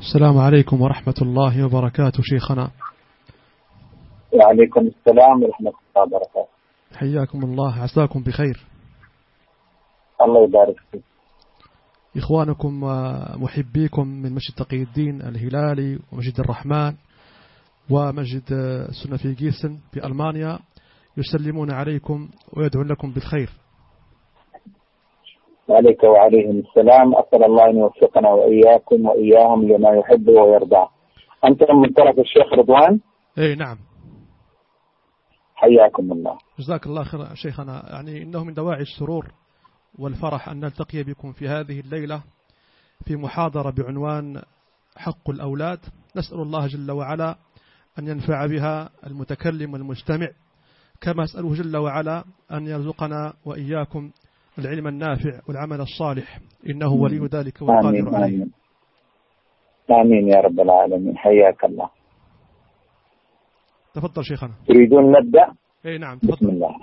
السلام عليكم ورحمة الله وبركاته شيخنا. وعليكم السلام ورحمة الله وبركاته. حياكم الله، عساكم بخير. الله يبارك فيك. إخوانكم ومحبيكم من مسجد تقي الدين الهلالي ومسجد الرحمن ومسجد السنة في جيسن في ألمانيا يسلمون عليكم ويدعون لكم بالخير. عليك وعليهم السلام. أسأل الله أن يوفقنا وإياكم وإياهم لما يحب ويرضى. أنت من طرف الشيخ رضوان؟ إيه نعم. حياكم الله. جزاك الله خير شيخنا. يعني إنه من دواعي السرور والفرح أن نلتقي بكم في هذه الليلة في محاضرة بعنوان حق الأولاد. نسأل الله جل وعلا أن ينفع بها المتكلم والمستمع، كما أسأله جل وعلا أن يرزقنا وإياكم العلم النافع والعمل الصالح، إنه ولي ذلك والقادر عليه. آمين. آمين يا رب العالمين. حياك الله. تفضل شيخنا. تريدون نبدأ؟ إيه نعم تفضل. بسم الله.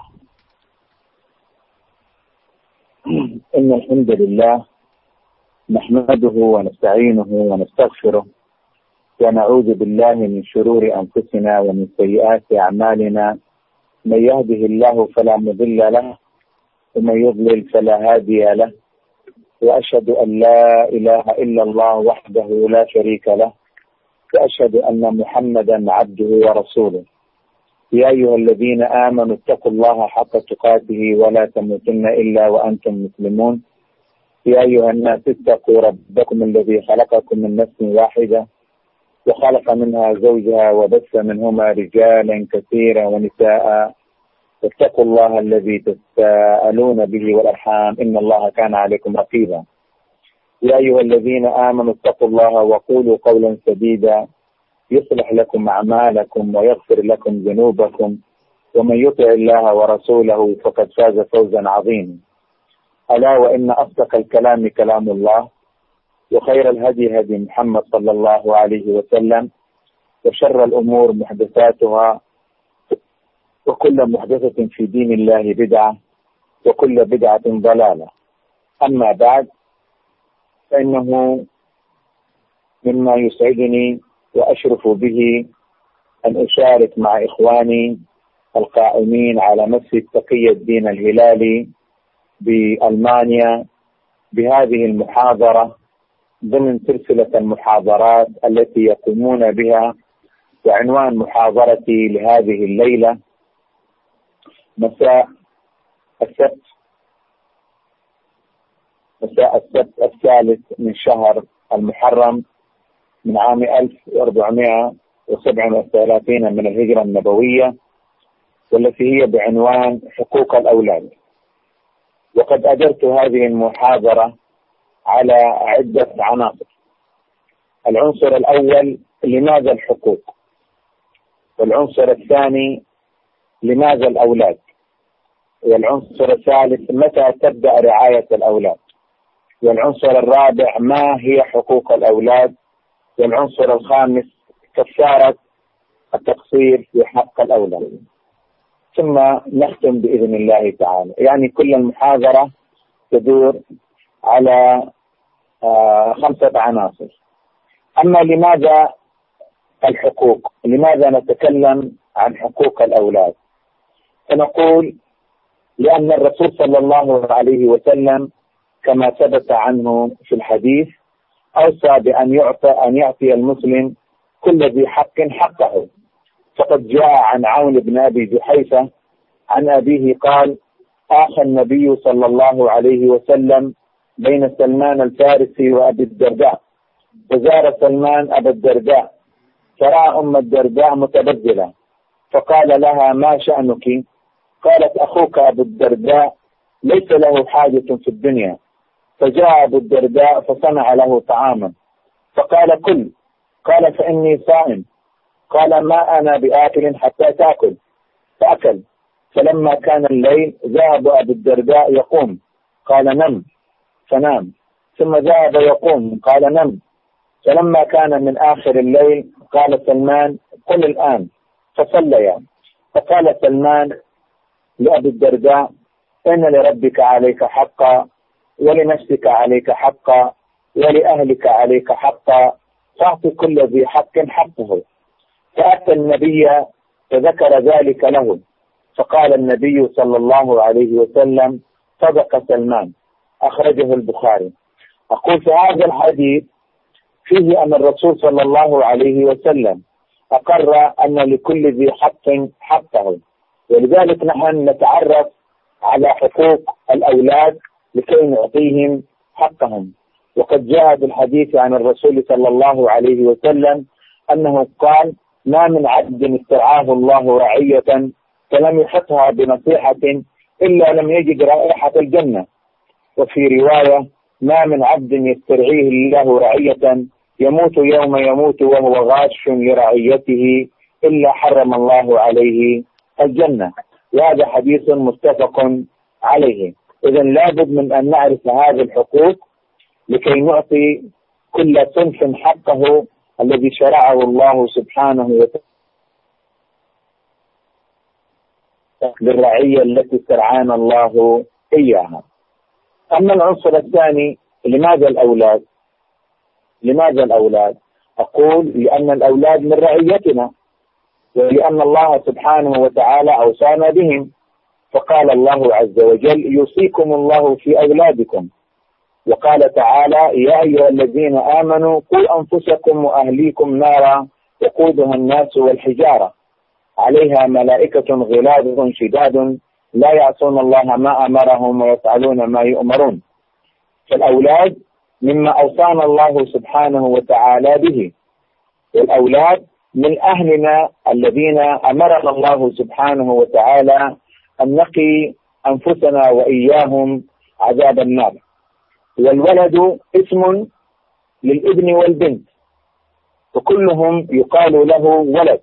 إن الحمد لله نحمده ونستعينه ونستغفره ونعوذ بالله من شرور أنفسنا ومن سيئات أعمالنا. من يهده الله فلا مضل له ومن يضلل فلا هادي له، وأشهد أن لا إله إلا الله وحده لا شريك له، وأشهد أن محمدا عبده ورسوله. يا أيها الذين آمنوا اتقوا الله حق تقاته ولا تموتن إلا وأنتم مسلمون. يا أيها الناس اتقوا ربكم الذي خلقكم من نفس واحدة وخلق منها زوجها وبث منهما رجالا كثيرا ونساء، واتقوا الله الذي تساءلون به والأرحام إن الله كان عليكم رقيبا. يا أيها الذين آمنوا اتقوا الله وقولوا قولا سديدا يصلح لكم أعمالكم ويغفر لكم ذنوبكم، ومن يطع الله ورسوله فقد فاز فوزا عظيما. ألا وإن أصدق الكلام كلام الله، وخير الهدي هدي محمد صلى الله عليه وسلم، وشر الأمور محدثاتها، وكل محدثة في دين الله بدعة، وكل بدعة ضلالة. أما بعد، فإنه مما يسعدني وأشرف به أن أشارك مع إخواني القائمين على مسجد تقي الدين الهلالي بألمانيا بهذه المحاضرة ضمن سلسلة المحاضرات التي يقومون بها. وعنوان محاضرتي لهذه الليلة مساء السبت الثالث من شهر المحرم من عام 1437 من الهجرة النبوية، والتي هي بعنوان حقوق الأولاد. وقد أدرت هذه المحاضرة على عدة عناصر. العنصر الأول: لماذا الحقوق؟ والعنصر الثاني: لماذا الأولاد؟ والعنصر الثالث: متى تبدأ رعاية الأولاد؟ والعنصر الرابع: ما هي حقوق الأولاد؟ والعنصر الخامس: كفارة التقصير في حق الأولاد. ثم نختم بإذن الله تعالى. يعني كل المحاضرة تدور على 5 عناصر. أما لماذا الحقوق؟ لماذا نتكلم عن حقوق الأولاد؟ فنقول لأن الرسول صلى الله عليه وسلم كما ثبت عنه في الحديث أوصى بأن يعطي المسلم كل ذي حق حقه. فقد جاء عن عون بن أبي جحيفة عن أبيه قال: آخى النبي صلى الله عليه وسلم بين سلمان الفارسي وأبي الدرداء، وزار سلمان أبا الدرداء فرأى أم الدرداء متبذلة، فقال لها: ما شأنك؟ قالت: أخوك أبو الدرداء ليس له حاجة في الدنيا. فجاء أبو الدرداء فصنع له طعاما، فقال: كل. قال: فإني صائم. قال: ما أنا بآكل حتى تأكل. فأكل. فلما كان الليل ذهب أبو الدرداء يقوم، قال: نم. فنام. ثم ذهب يقوم، قال: نم. فلما كان من آخر الليل قال سلمان: قل الآن. فصليا. فقال سلمان لأبي الدرداء: إن لربك عليك حقا، ولنفسك عليك حقا، ولأهلك عليك حقا، فاعط كل ذي حق حقه. فأتى النبي فذكر ذلك له، فقال النبي صلى الله عليه وسلم: صدق سلمان. أخرجه البخاري. أقول في هذا الحديث فيه أن الرسول صلى الله عليه وسلم أقر أن لكل ذي حق حقه، ولذلك نحن نتعرف على حقوق الأولاد لكي نعطيهم حقهم. وقد جاء بالحديث عن الرسول صلى الله عليه وسلم أنه قال: ما من عبد استرعاه الله رعية فلم يحطها بنصيحة إلا لم يجد رائحة الجنة. وفي رواية: ما من عبد يسترعيه الله رعية يموت يوم يموت وهو غاش لرعيته إلا حرم الله عليه الجنة. وهذا حديث متفق عليه. إذن لابد من أن نعرف هذه الحقوق لكي نعطي كل صنف حقه الذي شرعه الله سبحانه وتعالى للرعية التي استرعانا الله إياها. أما العنصر الثاني، لماذا الأولاد؟ لماذا الأولاد؟ أقول لأن الأولاد من رعيتنا، ولأن الله سبحانه وتعالى أوصانا بهم، فقال الله عز وجل: يوصيكم الله في أولادكم. وقال تعالى: يا أيها الذين آمنوا قوا أنفسكم وأهليكم نارا وقودها الناس والحجارة عليها ملائكة غلاظ شداد لا يعصون الله ما أمرهم ويفعلون ما يؤمرون. فالأولاد مما أوصانا الله سبحانه وتعالى به، والأولاد من أهلنا الذين أمرنا الله سبحانه وتعالى أن نقي أنفسنا وإياهم عذاب النار. والولد اسم للابن والبنت، وكلهم يقال له ولد.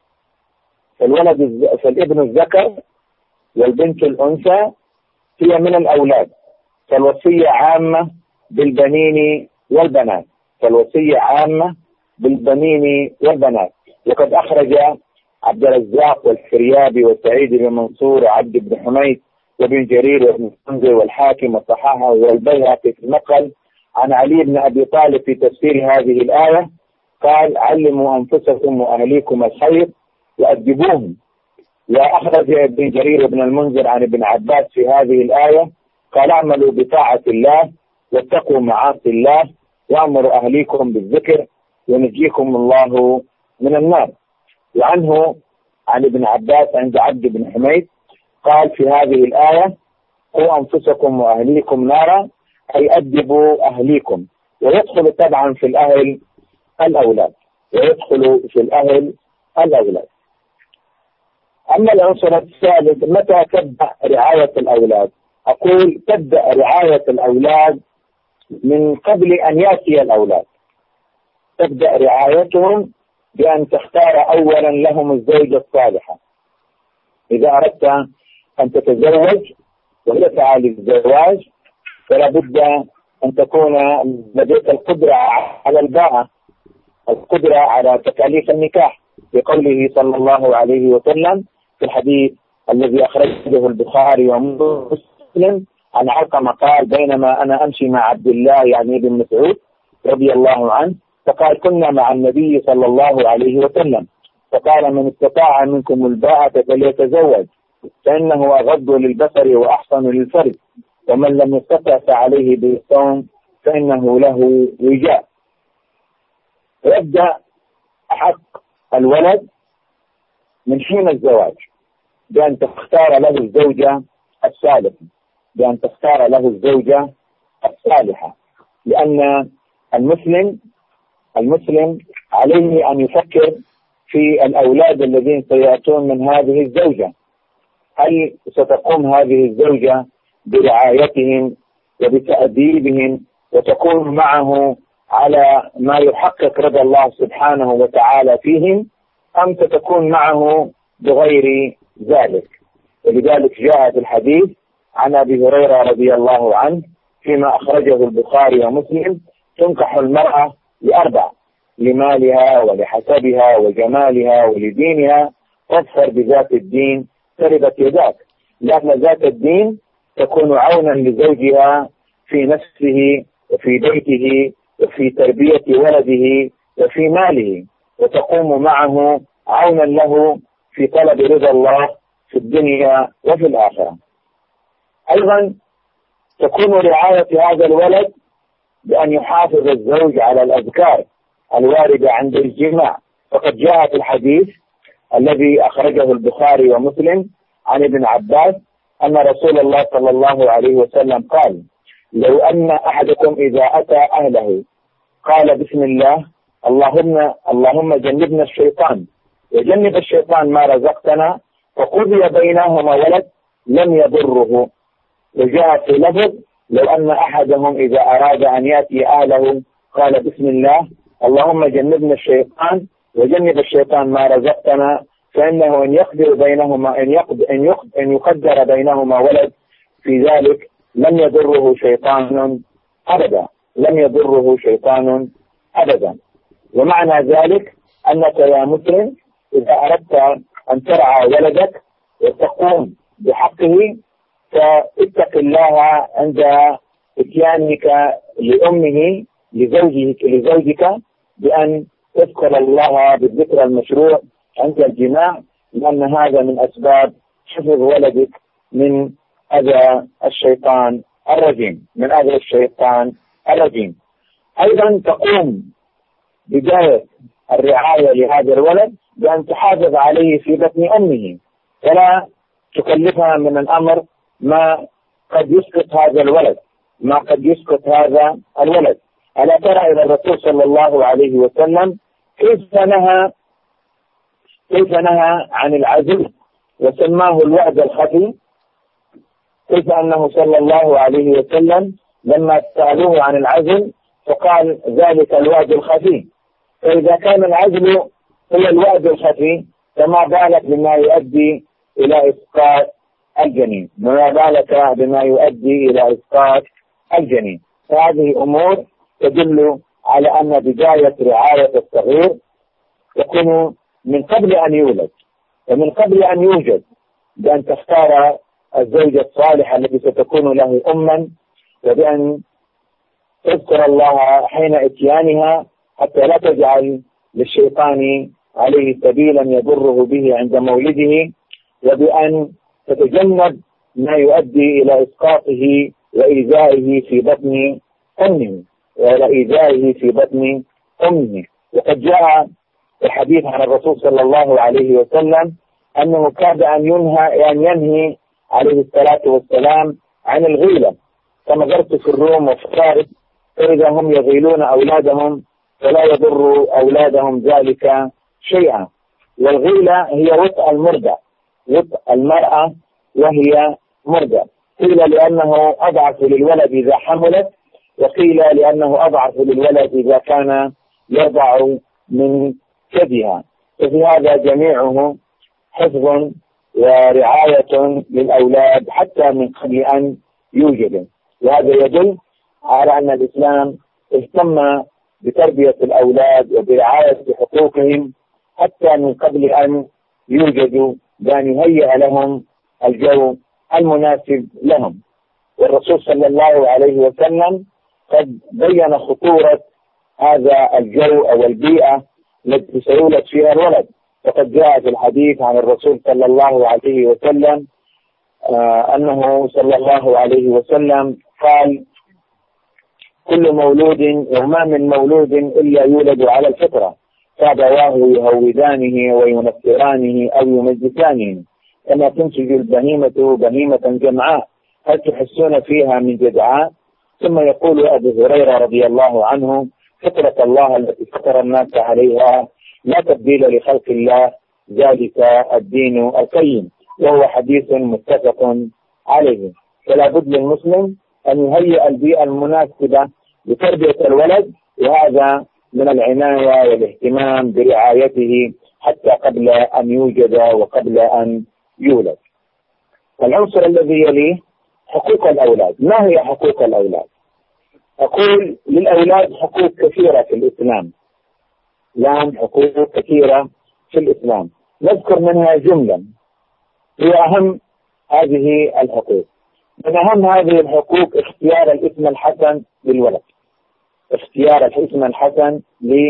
فالابن الذكر والبنت الأنثى هي من الأولاد. فالوصية عامة بالبنين والبنات، فالوصية عامة بالبنين والبنات. وقد أخرج عبد الرزاق والفريابي وسعيد بن منصور وعبد بن حميد وابن جرير وابن المنذر والحاكم والصحاحة والبيهقي في النقل عن علي بن أبي طالب في تفسير هذه الآية قال: علموا أنفسكم وأهليكم الخير وأدبوهم. وأخرج ابن جرير وابن المنذر عن ابن عباس في هذه الآية قال: اعملوا بطاعة الله واتقوا معاصي الله وأمروا أهليكم بالذكر ونجيكم الله من النار. وعنه عن ابن عباس عند عبد بن حميد قال في هذه الآية: قوا أنفسكم وأهليكم نارا، أي أدبوا أهليكم. ويدخل طبعا في الأهل الأولاد، ويدخل في الأهل الأولاد. أما العنصر الثالث، متى تبدأ رعاية الأولاد؟ أقول تبدأ رعاية الأولاد من قبل أن يأتي الأولاد. تبدأ رعايتهم بأن تختار أولا لهم الزوجة الصالحة. إذا أردت أن تتزوج وتسعى للزواج فلا بد أن تكون لديك القدرة على الباءة، القدرة على تكاليف النكاح، بقوله صلى الله عليه وسلم في الحديث الذي أخرجه البخاري ومسلم عن علقمة قال: بينما أنا أمشي مع عبد الله يعني ابن مسعود رضي الله عنه، فقال: كنا مع النبي صلى الله عليه وسلم، فقال: من استطاع منكم الباءة فليتزوج فإنه أغض للبصر وأحسن للفرج، ومن لم يستطع فعليه بالصوم فإنه له وجاء. يبدأ حق الولد من حين الزواج بأن تختار له الزوجة الصالحة، بأن تختار له الزوجة الصالحة، لأن المسلم عليه أن يفكر في الأولاد الذين سيأتون من هذه الزوجة. هل ستقوم هذه الزوجة برعايتهم وبتأديبهم وتكون معه على ما يحقق رضا الله سبحانه وتعالى فيهم، أم ستكون معه بغير ذلك؟ ولذلك جاء في الحديث عن أبي هريرة رضي الله عنه فيما أخرجه البخاري ومسلم: تنكح المرأة لأربع: لمالها ولحسبها وجمالها ولدينها، فاظفر بذات الدين تربت يداك. لأن ذات الدين تكون عونا لزوجها في نفسه وفي بيته وفي تربية ولده وفي ماله، وتقوم معه عونا له في طلب رضا الله في الدنيا وفي الآخرة. أيضا تكون رعاية هذا الولد بأن يحافظ الزوج على الأذكار الواردة عند الجماع، فقد جاء في الحديث الذي أخرجه البخاري ومسلم عن ابن عباس أن رسول الله صلى الله عليه وسلم قال: لو أن أحدكم إذا أتى أهله قال بسم الله اللهم جنبنا الشيطان وجنب الشيطان ما رزقتنا، فقضي بينهما ولد لم يضره. وجاء في لفظ: لو أن أحدهم إذا أراد أن يأتي أهله قال بسم الله اللهم جنبنا الشيطان وجنب الشيطان ما رزقتنا، فإنه إن يقدر بينهما إن يقدر بينهما ولد في ذلك لم يضره شيطان أبدا، لم يضره شيطان أبدا. ومعنى ذلك أنك يا مسلم إذا أردت أن ترعى ولدك وتقوم بحقه فاتق الله عند اتيانك لأمه لزوجك بأن تذكر الله بالذكر المشروع عند الجماع، لأن هذا من أسباب حفظ ولدك من أذى الشيطان الرجيم، من أذى الشيطان الرجيم. أيضا تقوم بداية الرعاية لهذا الولد بأن تحافظ عليه في بطن أمه، ولا تكلفها من الأمر ما قد يسقط هذا الولد، ما قد يسقط هذا الولد. ألا ترى إلى الرسول صلى الله عليه وسلم كيف نهى عن العزل وسماه الوعد الخفي، كيف أنه صلى الله عليه وسلم لما سألوه عن العزل فقال ذلك الوعد الخفي. فإذا كان العزل هو الوعد الخفي فما بالك بما يؤدي إلى إسقاط الجنين، ما بالك بما يؤدي إلى إسقاط الجنين. فهذه أمور تدل على أن بداية رعاية الصغير تكون من قبل أن يولد ومن قبل أن يوجد، بأن تختار الزوجة الصالحة التي ستكون له أما، وبأن تذكر الله حين إتيانها حتى لا تجعل للشيطان عليه سبيلا يضره به عند مولده، وبأن تتجنب ما يؤدي إلى إسقاطه وإيذائه في بطن أمه وقد جاء الحديث عن الرسول صلى الله عليه وسلم أنه كاد أن ينهي عليه الصلاة والسلام عن الغيلة، فنظرت في الروم وفي فارس فإذا هم يغيلون أولادهم فلا يضر أولادهم ذلك شيئا. والغيلة هي وطء المرضع، وطء المرأة وهي مرضع، قيل لأنه أضعف للولد إذا حملت، وقيل لأنه أضعف للولد إذا كان يضع من ثديها. ففي هذا جميعه حفظ ورعاية للأولاد حتى من قبل أن يوجدوا، وهذا يدل على أن الإسلام اهتم بتربية الأولاد وبرعاية حقوقهم حتى من قبل أن يوجدوا، بأن يهيئ لهم الجو المناسب لهم. والرسول صلى الله عليه وسلم قد بين خطورة هذا الجو أو البيئة التي سيولد فيها الولد، فقد جاء في الحديث عن الرسول صلى الله عليه وسلم أنه صلى الله عليه وسلم قال: كل مولود وما من مولود إلا يولد على الفطرة، فأبواه يهودانه وينصرانه أو يمجسانه، كما تنتج البهيمة بهيمة جمعاء هل تحسون فيها من جدعاء. ثم يقول أبو هريرة رضي الله عنه: فطرة الله التي فطر الناس عليها لا تبديل لخلق الله ذلك الدين القيم. وهو حديث متفق عليه. فلا بد للمسلم أن يهيئ البيئة المناسبة لتربية الولد، وهذا من العناية والاهتمام برعايته حتى قبل أن يوجد وقبل أن يولد. العنصر الذي يليه حقوق الأولاد. ما هي حقوق الأولاد؟ أقول للأولاد حقوق كثيرة في الإسلام، لهم حقوق كثيرة في الإسلام، نذكر منها جملة هي أهم هذه الحقوق. من أهم هذه الحقوق اختيار الاسم الحسن للولد، اختيار الاسم الحسن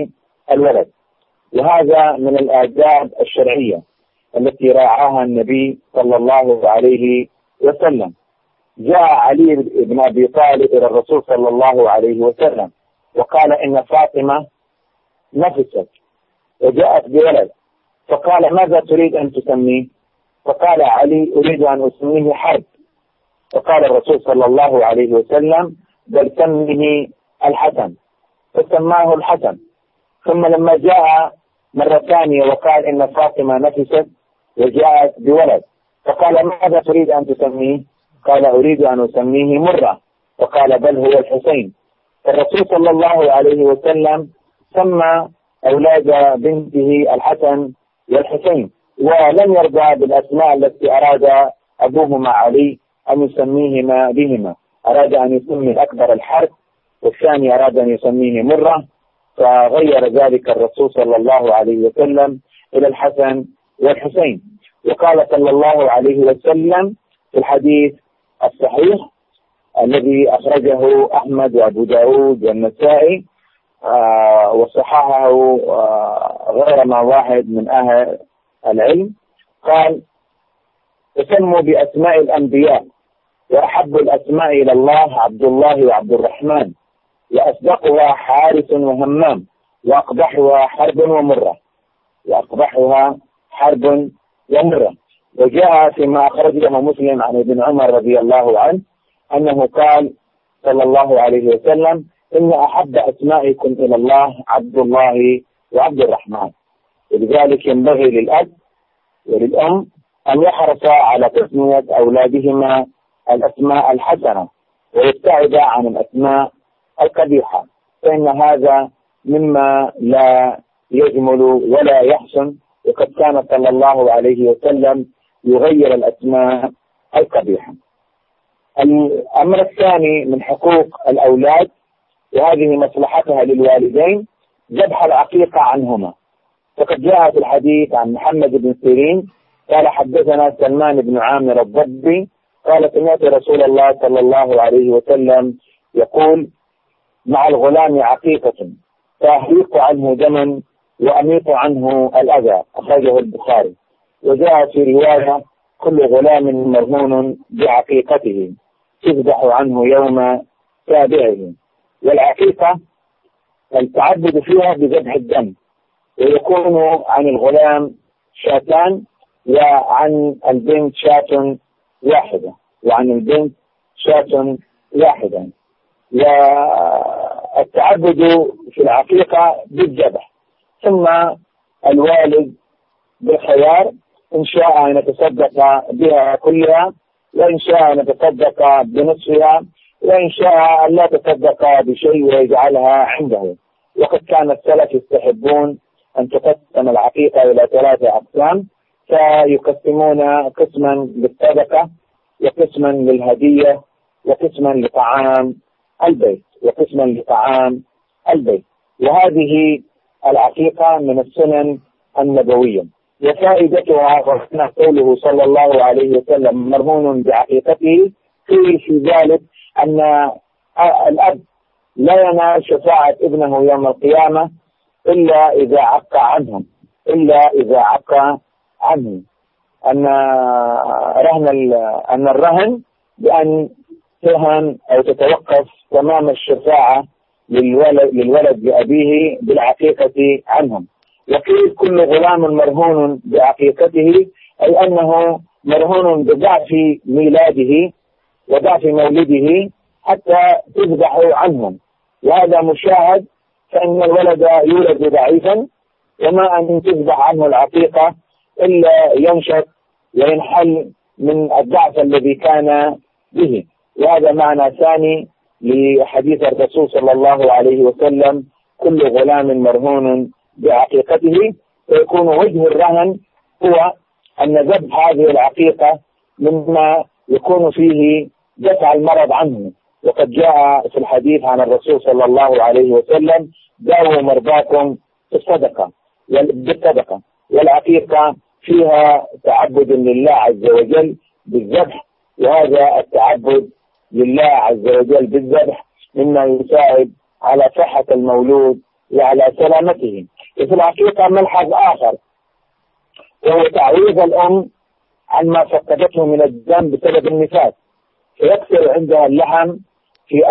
الولد. وهذا من الآداب الشرعية التي راعاها النبي صلى الله عليه وسلم. جاء علي بن أبي طالب إلى الرسول صلى الله عليه وسلم وقال إن فاطمة نفست وجاءت بولد، فقال ماذا تريد أن تسميه؟ فقال علي أريد أن أسميه حرب. فقال الرسول صلى الله عليه وسلم بل سمه الحسن، فسماه الحسن. ثم لما جاء مرة ثانية وقال إن فاطمة نفست وجاءت بولد، فقال ماذا تريد أن تسميه؟ قال أريد أن أسميه مرة، فقال بل هو الحسين. فالرسول صلى الله عليه وسلم سمى أولاد بنته الحسن والحسين، ولم يرضى بالأسماء التي أراد أبوهما علي أن يسميهما بهما. أراد أن يسمي الأكبر الحرب والثاني أراد أن يسميه مرة، فغير ذلك الرسول صلى الله عليه وسلم إلى الحسن والحسين. وقال صلى الله عليه وسلم في الحديث الصحيح الذي أخرجه أحمد وأبو داود والنسائي وصححه غير ما واحد من أهل العلم، قال تسموا بأسماء الأنبياء، وأحب الأسماء إلى الله عبد الله وعبد الرحمن، وأصدقها حارث وهمام، وأقبحها حرب ومرة، وأقبحها حرب ومرة. وجاء فيما أخرجه مسلم عن ابن عمر رضي الله عنه أنه قال صلى الله عليه وسلم إن أحب أسمائكم إلى الله عبد الله وعبد الرحمن. ولذلك ينبغي للأب وللأم أن يحرصا على تسمية أولادهما الأسماء الحسنة ويبتعد عن الأسماء القبيحة، فإن هذا مما لا يجمل ولا يحسن، وقد كان صلى الله عليه وسلم يغير الأسماء القبيحة. الأمر الثاني من حقوق الأولاد، وهذه مصلحتها للوالدين، ذبح العقيقة عنهما. فقد جاء في الحديث عن محمد بن سيرين قال حدثنا سلمان بن عامر الضبي قال سمعت رسول الله صلى الله عليه وسلم يقول مع الغلام عقيقة فأحرق عنه دما وأميط عنه الأذى، أخرجه البخاري. وجاء في رواية كل غلام مرهون بعقيقته تذبح عنه يوم سابعه. والعقيقة التعبد فيها بذبح الدم، ويكون عن الغلام شاتان وعن البنت شاة واحدة والتعبد في العقيقة بالذبح. ثم الوالد بالخيار إن شاء أن يتصدق بها كلها، وإن شاء أن يتصدق بنصفها، وإن شاء أن لا يتصدق بشيء ويجعلها عنده. وقد كان السلف يستحبون أن تقسم العقيقة إلى 3 أقسام، فيقسمون قسما للصدقة وقسما للهدية وقسما لطعام البيت. وهذه العقيقة من السنن النبوية. وفائدتها وكان قوله صلى الله عليه وسلم مرهون بعقيقته في ذلك أن الأب لا ينال شفاعة ابنه يوم القيامة إلا إذا عق عنه. أن الرهن بأن تهن أو تتوقف تمام الشفاعة للولد لأبيه بالعقيقة عنهم. وقيل كل غلام مرهون بعقيقته أي أنه مرهون بضعف ميلاده وضعف مولده حتى تذبح عنهم، وهذا مشاهد، فإن الولد يولد ضعيفا وما أن تذبح عنه العقيقة إلا ينشط وينحل من الضعف الذي كان به. وهذا معنى ثاني لحديث الرسول صلى الله عليه وسلم كل غلام مرهون بعقيقته. فيكون وجه الرهن هو أن ذبح هذه العقيقة مما يكون فيه دفع المرض عنه. وقد جاء في الحديث عن الرسول صلى الله عليه وسلم داووا مرضاكم بالصدقة. والعقيقة فيها تعبد لله عز وجل بالذبح، وهذا التعبد لله عز وجل بالذبح مما يساعد على صحة المولود وعلى سلامته. وفي الحقيقة ملحظ آخر، وهو تعويض الأم عن ما فقدته من الدم بسبب النفاس، فيكثر عندها اللحم في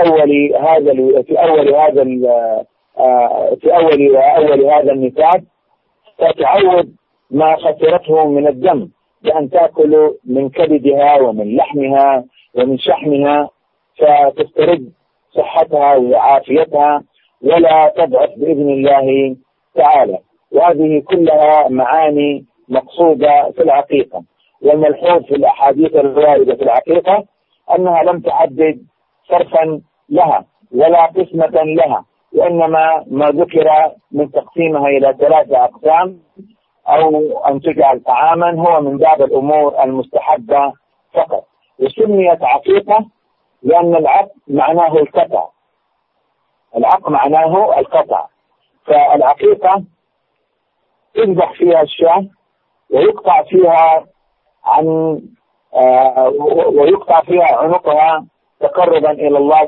أول هذا النفاس، فتعوض ما خسرته من الدم بأن تأكل من كبدها ومن لحمها ومن شحمها، فتسترد صحتها وعافيتها ولا تضعف بإذن الله تعالى. وهذه كلها معاني مقصودة في العقيقة. والملحوظ في الأحاديث الواردة في العقيقة أنها لم تحدد صرفا لها ولا قسمة لها، وإنما ما ذكر من تقسيمها إلى 3 أقسام أو أن تجعل طعاما هو من باب الأمور المستحبة فقط. وسميت عقيقة لأن العق معناه القطع، العق معناه القطع. فالعقيقة تذبح فيها الشاة ويقطع فيها عنقها تقربا إلى الله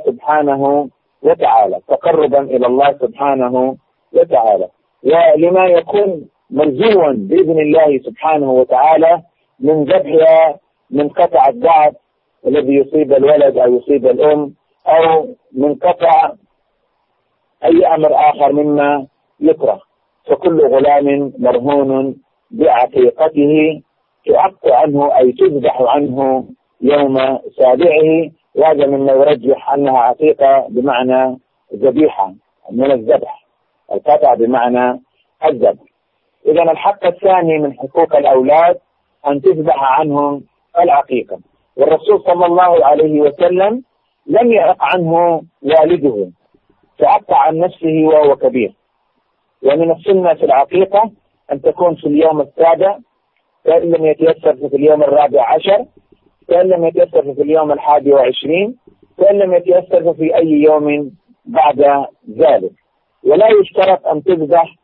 سبحانه وتعالى، ولما يكون مرجوا بإذن الله سبحانه وتعالى من ذبحها من قطع الضعف الذي يصيب الولد أو يصيب الأم، أو من قطع أي أمر آخر مما يكره. فكل غلام مرهون بعقيقته تعق عنه أي تذبح عنه يوم سابعه، وهذا مما يرجح أنها عقيقة بمعنى ذبيحة من الذبح، القطع بمعنى الذبح. إذا الحق الثاني من حقوق الأولاد أن تذبح عنهم العقيقة. والرسول صلى الله عليه وسلم لم يعق عنه والده، فعق عن نفسه وهو كبير. ومن السنة في العقيقة أن تكون في اليوم السابع، فإن لم يتيسر في اليوم 14، فإن لم يتيسر في اليوم 21، فإن لم يتيسر في أي يوم بعد ذلك. ولا يشترط أن تذبح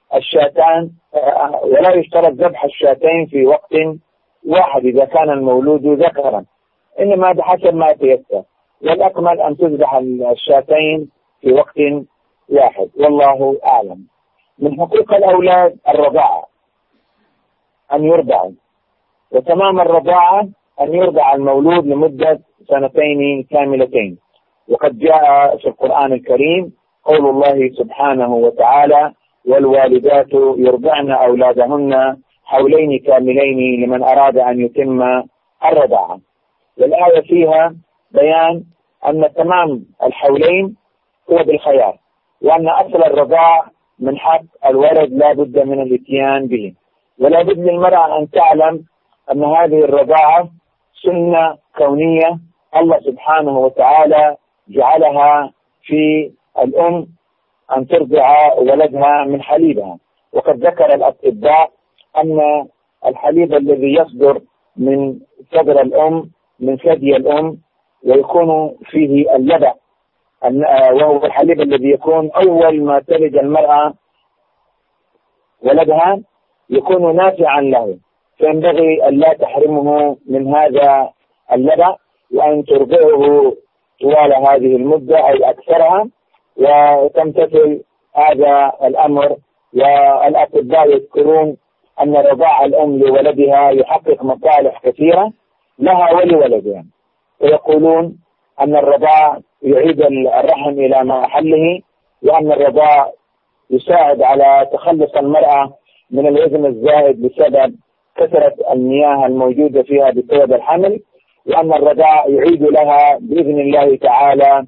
ولا يشترط ذبح الشاتين في وقت واحد إذا كان المولود ذكرا، إنما بحسب ما يتيسر. والأكمل أن تذبح الشاتين في وقت واحد، والله أعلم. من حقوق الأولاد الرضاعة، أن يرضعوا، وتمام الرضاعة أن يرضع المولود لمدة 2 كاملتين. وقد جاء في القرآن الكريم قول الله سبحانه وتعالى: والوالدات يرضعن أولادهن حولين كاملين لمن أراد أن يتم الرضاعة. والآية فيها بيان أن تمام الحولين هو بالخيار، وأن أصل الرضاع من حق الولد لا بد من الاتيان به. ولا بد للمرأة أن تعلم أن هذه الرضاعة سنة كونية الله سبحانه وتعالى جعلها في الأم أن ترضع ولدها من حليبها. وقد ذكر الأطباء أن الحليب الذي يصدر من صدر الأم من ثدي الأم ويكون فيه اللبن، وهو الحليب الذي يكون أول ما تلد المرأة ولدها، يكون نافعا له، فينبغي أن لا تحرمه من هذا اللبن، وأن ترضعه طوال هذه المدة أو أكثرها، وتمتثل هذا الأمر. والأطباء يذكرون أن رضاع الأم لولدها يحقق مصالح كثيرة لها ولولدها، ويقولون أن الرضاع يعيد الرحم إلى محله، وأن الرضاع يساعد على تخلص المرأة من الوزن الزائد بسبب كثرة المياه الموجودة فيها بسبب الحمل، وأن الرضاع يعيد لها بإذن الله تعالى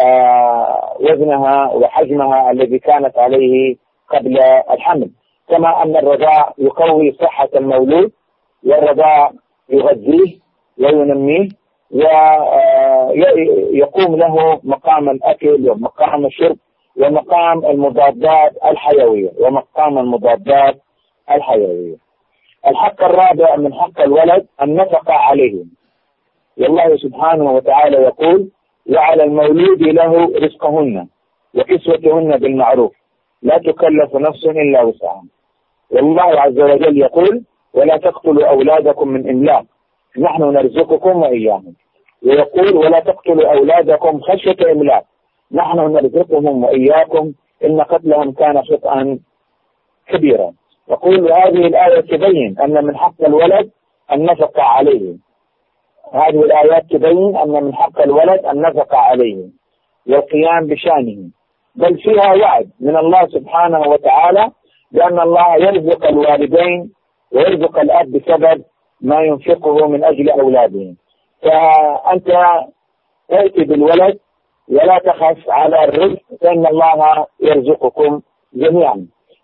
وزنها وحجمها الذي كانت عليه قبل الحمل. كما أن الرضاع يقوي صحة المولود، والرضاع يغذيه وينميه ويقوم له مقام الأكل ومقام الشرب ومقام المضادات الحيوية. الحق الرابع من حق الولد النفقة عليه. والله سبحانه وتعالى يقول: وعلى المولود له رزقهن وكسوتهن بالمعروف لا تكلف نفس إلا وسعها. والله عز وجل يقول: ولا تقتلوا أولادكم من إملاق نحن نرزقكم وإياهم. ويقول: ولا تقتلوا أولادكم خشية إملاق نحن نرزقهم وإياكم إن قتلهم كان خطأ كبيرة. يقول هذه الآية تبين أن من حق الولد النفقة عليه، هذه الآيات تبين أن من حق الولد النفقة عليه والقيام بشأنه، بل فيها وعد من الله سبحانه وتعالى بأن الله يرزق الوالدين ويرزق الأب بسبب ما ينفقه من أجل أولادهم. فأنت تأتي بالولد ولا تخف على الرزق، فإن الله يرزقكم جميعا،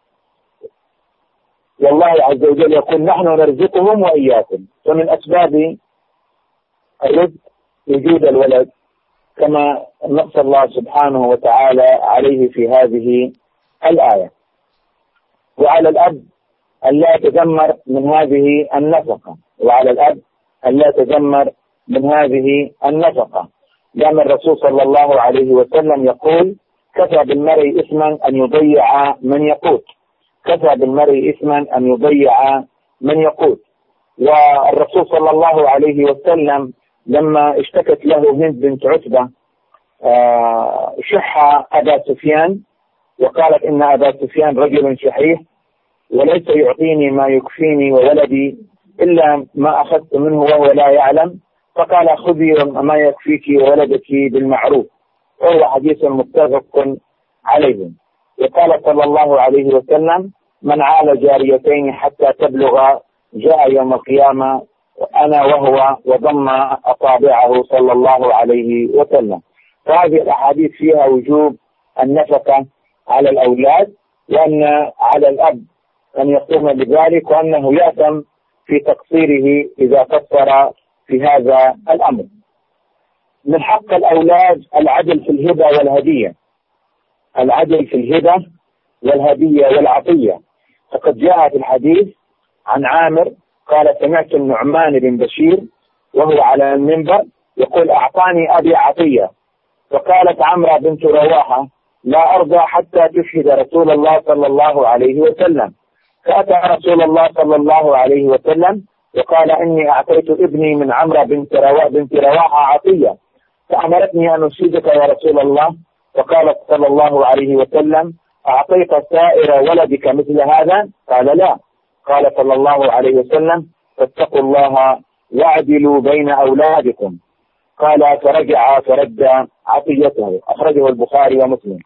والله عز وجل يقول نحن نرزقهم وإياكم. فمن أسباب الرزق وجود الولد كما نص الله سبحانه وتعالى عليه في هذه الآية. وعلى الأب أن لا يتذمر من هذه النفقة، وعلى الأب أن لا يتذمر من هذه النفقة، لأن الرسول صلى الله عليه وسلم يقول كفى بالمرء إثما أن يضيع من يقوت، كفى بالمرء إثما أن يضيع من يقوت. والرسول صلى الله عليه وسلم لما اشتكت له هند بنت عتبة شح أبا سفيان وقالت إن أبا سفيان رجل شحيح وليس يعطيني ما يكفيني وولدي إلا ما أخذت منه وهو لا يعلم، فقال خذي ما يكفيك وولدك بالمعروف، وهو حديث متفق عليه. وقال صلى الله عليه وسلم من عال جاريتين حتى تبلغ جاء يوم القيامة أنا وهو وضم أصابعه صلى الله عليه وسلم. فهذه الأحاديث فيها وجوب النفقة على الأولاد، وأن على الأب أن يقوم بذلك، وأنه يأثم في تقصيره إذا قصر في هذا الأمر. من حق الأولاد العدل في الهبة والهدية، العدل في الهبة والهدية والعطية. فقد جاء في الحديث عن عامر قال سمعت النعمان بن بشير وهو على المنبر يقول أعطاني أبي عطية، فقالت عمرة بنت رواحة لا أرضى حتى تشهد رسول الله صلى الله عليه وسلم. فأتى رسول الله صلى الله عليه وسلم وقال إني أعطيت ابني من عمرة بنت رواحة عطية، فأمرتني أن أشهدك يا رسول الله. فقال صلى الله عليه وسلم أعطيت سائر ولدك مثل هذا؟ قال لا. قال صلى الله عليه وسلم فاتقوا الله واعدلوا بين أولادكم. قال فرجع فرد عطيته، أخرجه البخاري ومسلم.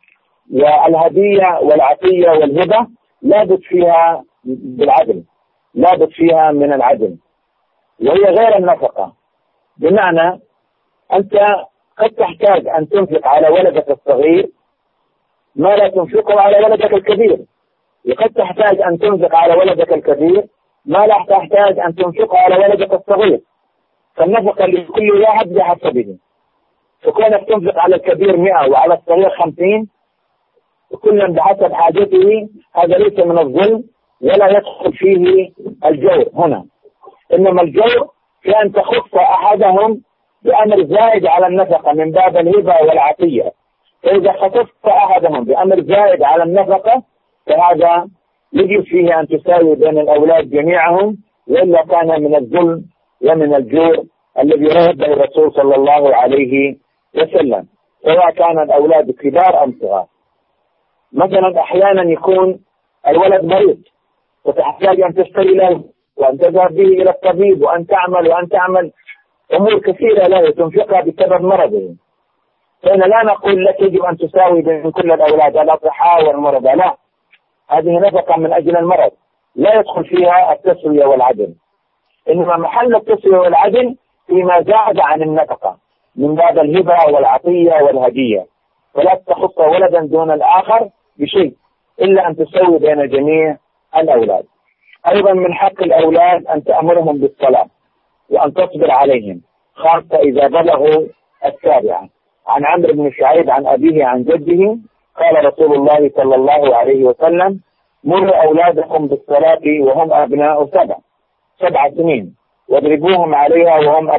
والهدية والعطية والهبة لابد فيها بالعدل، لابد فيها من العدل، وهي غير النفقة. بمعنى أنت قد تحتاج أن تنفق على ولدك الصغير ما لا تنفقه على ولدك الكبير، وقد تحتاج أن تنفق على ولدك الكبير ما لا تحتاج أن تنفقه على ولدك الصغير. فالنفقة لكل واحد بحسبه، فكونك تنفق على الكبير 100 وعلى الصغير 50 كلا بحسب حاجته، هذا ليس من الظلم ولا يدخل فيه الجور هنا، إنما الجور في أن تخص أحدهم بأمر زائد على النفقة من باب الهبة والعطية. فإذا خصصت أحدهم بأمر زائد على النفقة فهذا يجب فيه أن تساوي بين الأولاد جميعهم، وإلا كان من الظلم ومن الجور الذي رده الرسول صلى الله عليه وسلم، سواء كان الأولاد كبار أم صغار. مثلا أحيانا يكون الولد مريض وتحتاج أن تشتري له وأن تذهب به إلى الطبيب وأن تعمل أمور كثيرة له تنفقها بسبب مرضه. فإن لا نقول لك يجب أن تساوي بين كل الأولاد الأصحاء والمرضى، لا، هذه نفقة من أجل المرض لا يدخل فيها التسوية والعدل، إنما محل التسوية والعدل فيما زاد عن النفقة من باب الهبة والعطية والهدية، فلا تخص ولدا دون الآخر بشيء إلا أن تسوي بين جميع الأولاد. أيضا من حق الأولاد أن تأمرهم بالصلاة وأن تصبر عليهم، خاصة إذا بلغوا 7. عن عمرو بن شعيب عن أبيه عن جده قال رسول الله صلى الله عليه وسلم مروا أولادكم بالصلاة وهم أبناء 7 سنين، واضربوهم عليها وهم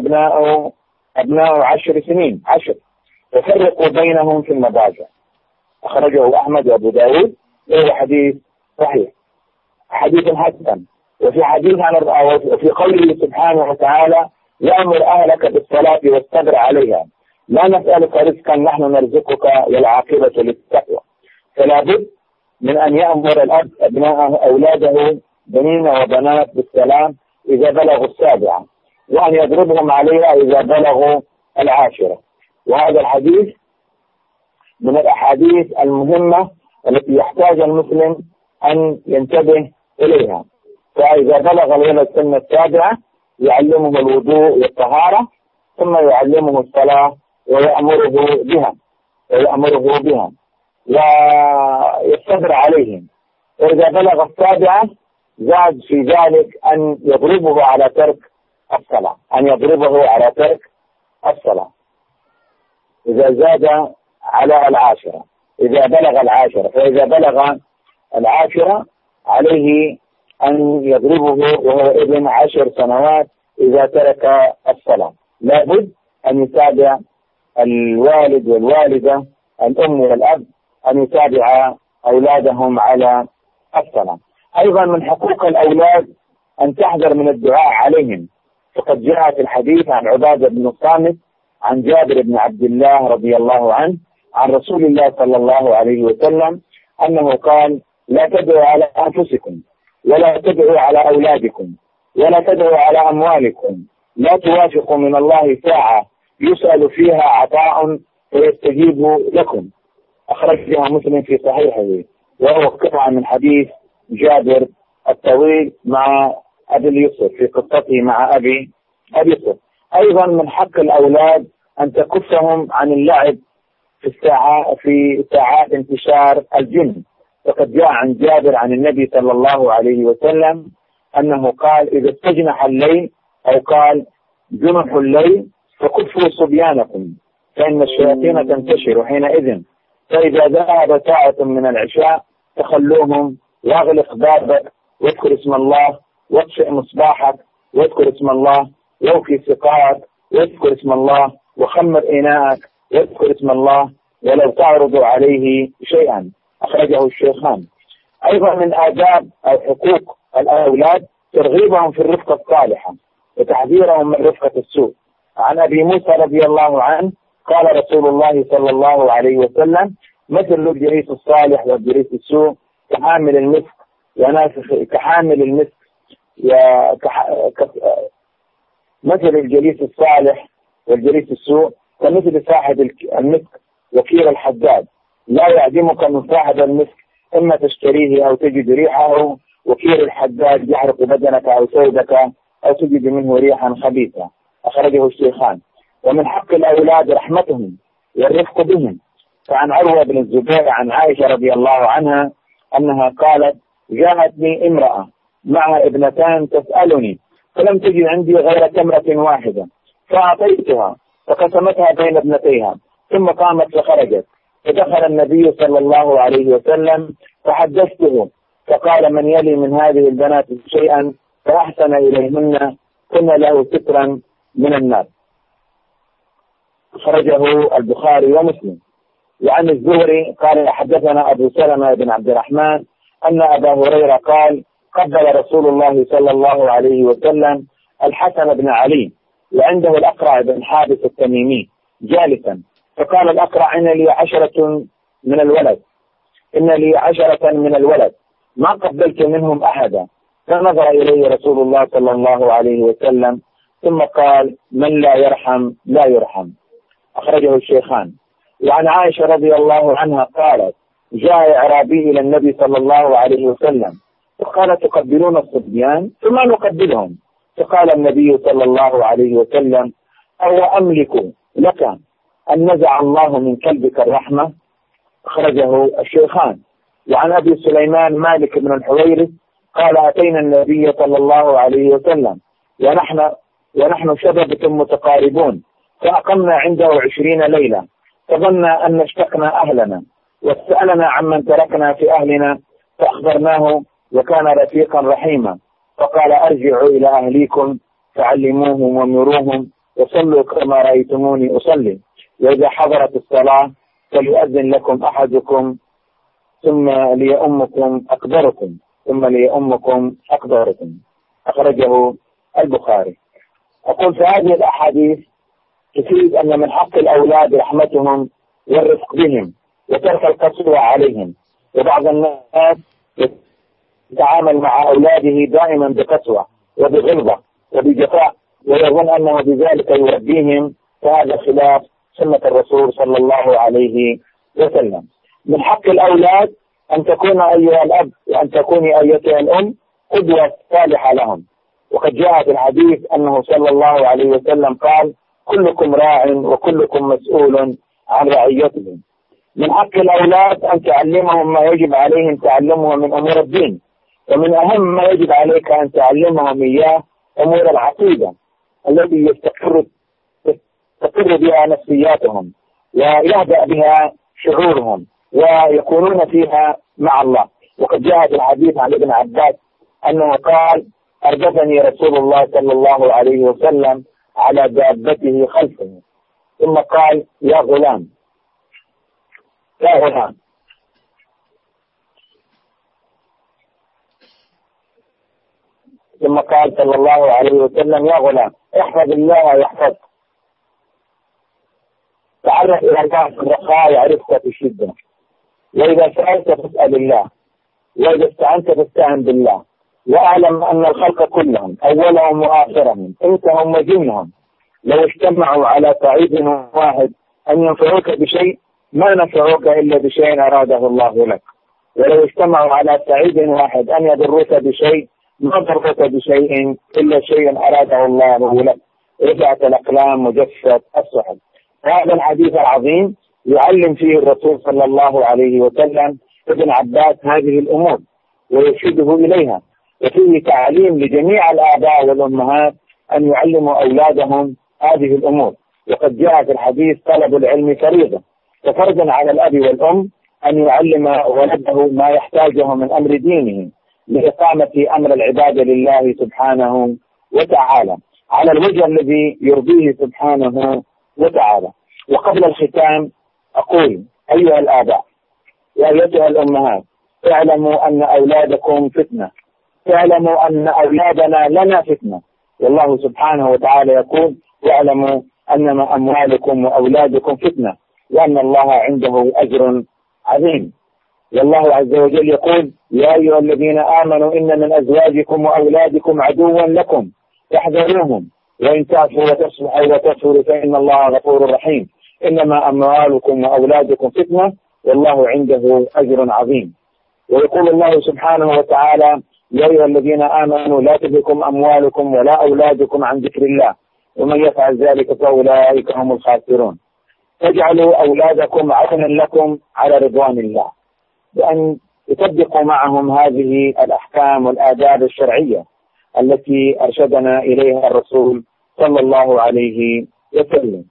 أبناء 10 سنين، وفرقوا بينهم في المضاجع. أخرجه أحمد وأبو داود، وهو حديث صحيح، حديث حسن. وفي حديث وفي قوله سبحانه وتعالى يأمر أهلك بالصلاة والصبر عليها، لا نسألك رزقا نحن نرزقك والعاقبة للتقوى. فلا بد من أن يأمر الأب أبناء أولاده بنين وبنات بالسلام إذا بلغوا 7، وأن يضربهم عليها إذا بلغوا 10. وهذا الحديث من الأحاديث المهمة التي يحتاج المسلم أن ينتبه إليها. فإذا بلغ الولد سن 7 يعلمه الوضوء والطهارة، ثم يعلمه الصلاة ويأمره بها ويستبر عليهم. وإذا بلغ 7 زاد في ذلك أن يضربه على ترك الصلاة، إذا زاد على 10، إذا بلغ 10. فإذا بلغ 10 عليه أن يضربه وهو ابن 10 سنوات إذا ترك الصلاة. لابد أن يتابع الوالد والوالدة، الأم والأب، أن يتابع أولادهم على الصلاة. أيضا من حقوق الأولاد أن تحذر من الدعاء عليهم، فقد جاء في الحديث عن عبادة بن الصامت عن جابر بن عبد الله رضي الله عنه عن رسول الله صلى الله عليه وسلم أنه قال: لا تدعوا على أنفسكم، ولا تدعوا على أولادكم، ولا تدعوا على أموالكم، لا توافقوا من الله ساعة يسأل فيها عطاء فيستجيب لكم. أخرجها مسلم في صحيحه، وهو قطعة من حديث جابر الطويل مع أبي اليسر في قصته مع أبي اليسر. أيضا من حق الأولاد أن تكفهم عن اللعب في ساعات انتشار الجن، فقد جاء عن جابر عن النبي صلى الله عليه وسلم أنه قال: إذا استجنح الليل، أو قال جنح الليل، فكفوا صبيانكم فإن الشياطين تنتشر حينئذ، فإذا ذهب ساعة من العشاء فخلوهم، واغلق بابك، واذكر اسم الله، واطفئ مصباحك، واذكر اسم الله، ووكي سقاك، واذكر اسم الله، وخمر إناءك، واذكر اسم الله، ولو تعرض عليه شيئا. أخرجه الشيخان. أيضا من آداب أو حقوق الأولاد ترغيبهم في الرفقة الصالحة وتحذيرهم من رفقة السوء. عن أبي موسى رضي الله عنه قال رسول الله صلى الله عليه وسلم: مثل الجليس الصالح والجليس السوء كحامل المسك مثل الجليس الصالح والجليس السوء كمثل صاحب المسك وكيل الحداد، لا يعدمك من صاحب المسك، إما تشتريه أو تجد ريحه، وكيل الحداد يحرق بدنك أو ثوبك أو تجد منه ريحا خبيثة. أخرجه الشيخان. ومن حق الأولاد رحمتهم والرفق بهم. فعن عروة بن الزبير عن عائشة رضي الله عنها أنها قالت: جاءتني امرأة معها ابنتان تسألني، فلم تجد عندي غير تمرة واحدة، فأعطيتها فقسمتها بين ابنتيها، ثم قامت فخرجت، فدخل النبي صلى الله عليه وسلم فحدثته، فقال: من يلي من هذه البنات شيئا فأحسن إليهن كن له سترا من النار. خرجه البخاري ومسلم. وعن الزهري قال: حدثنا أبو سلمة بن عبد الرحمن أن أبا هريرة قال: قبل رسول الله صلى الله عليه وسلم الحسن بن علي، وعنده الأقرع بن حابس التميمي جالسا، فقال الأقرع: إن لي 10 من الولد ما قبلت منهم أحدا. فنظر إليه رسول الله صلى الله عليه وسلم ثم قال: من لا يرحم لا يرحم. أخرجه الشيخان. وعن عائشة رضي الله عنها قالت: جاء أعرابي إلى النبي صلى الله عليه وسلم فقال: تقبلون الصبيان؟ فما نقبلهم. فقال النبي صلى الله عليه وسلم: أو أملك لك أن نزع الله من قلبك الرحمة. أخرجه الشيخان. وعن أبي سليمان مالك بن الحويرث قال: أتينا النبي صلى الله عليه وسلم ونحن شبابة متقاربون، فأقمنا عنده 20 ليلة، فظن أن اشتقنا أهلنا، وسألنا عمن تركنا في أهلنا، فأخبرناه، وكان رفيقا رحيما، فقال: أرجعوا إلى أهليكم فعلموهم ومروهم وصلوا كما رأيتموني أصلي، وإذا حضرت الصلاة فليؤذن لكم أحدكم ثم ليؤمكم أكبركم. أخرجه البخاري. أقول في هذه الأحاديث تفيد أن من حق الأولاد رحمتهم والرفق بهم وترك القسوة عليهم، وبعض الناس يتعامل مع أولاده دائما بقسوة وبغلظة وبجفاء ويظن أنه بذلك يربيهم، فهذا خلاف سنة الرسول صلى الله عليه وسلم. من حق الأولاد أن تكون أيها الأب وأن تكوني أيتها الأم قدوة صالحة لهم، وقد جاء في الحديث أنه صلى الله عليه وسلم قال: كلكم راع وكلكم مسؤول عن رعيته. من حق الأولاد أن تعلمهم ما يجب عليهم تعلمه من أمور الدين، ومن أهم ما يجب عليك أن تعلمهم إياه أمور العقيدة التي تستقر بها نفسياتهم ويهدأ بها شعورهم ويكونون فيها مع الله. وقد جاء في الحديث عن ابن عباس أنه قال: أردفني رسول الله صلى الله عليه وسلم على دابته خلفه، ثم قال: يا غلام يا غلام. ثم قال صلى الله عليه وسلم: يا غلام احفظ الله يحفظك، تعرف إلى الله في الرخاء يعرفك في الشدة، وإذا سألت فاسأل الله، وإذا استعنت فاستعن بالله، وأعلم أن الخلق كلهم أولهم وآخرهم إنسهم وجنهم لو اجتمعوا على صعيد واحد أن ينفعوك بشيء ما نفعوك إلا بشيء أراده الله لك، ولو اجتمعوا على صعيد واحد أن يضروك بشيء ما ضروك بشيء إلا شيء أراده الله لك. رفعت الأقلام وجفت الصحف. هذا الحديث العظيم يعلم فيه الرسول صلى الله عليه وسلم ابن عباس هذه الأمور ويرشده إليها، وفيه تعليم لجميع الآباء والأمهات أن يعلموا أولادهم هذه الأمور. وقد جاء في الحديث: طلب العلم فريضة، ففرض على الأب والأم أن يعلم ولده ما يحتاجه من أمر دينه لإقامة أمر العبادة لله سبحانه وتعالى على الوجه الذي يرضيه سبحانه وتعالى. وقبل الختام أقول: أيها الآباء وأيتها الأمهات، اعلموا أن أولادكم فتنة، اعلموا أن أولادنا لنا فتنة، والله سبحانه وتعالى يقول: واعلموا أنما أموالكم وأولادكم فتنة وأن الله عنده أجر عظيم. والله عز وجل يقول: يا أيها الذين آمنوا إن من أزواجكم وأولادكم عدوا لكم فاحذروهم وإن تعفوا وتصلحوا وتغفروا فإن الله غفور رحيم، إنما أموالكم وأولادكم فتنة والله عنده أجر عظيم. ويقول الله سبحانه وتعالى: يا أيها الذين آمنوا لا تلهكم أموالكم ولا أولادكم عن ذكر الله ومن يفعل ذلك فأولئك هم الخاسرون. تجعلوا أولادكم عونا لكم على رضوان الله، بأن يطبقوا معهم هذه الأحكام والآداب الشرعية التي أرشدنا إليها الرسول صلى الله عليه وسلم.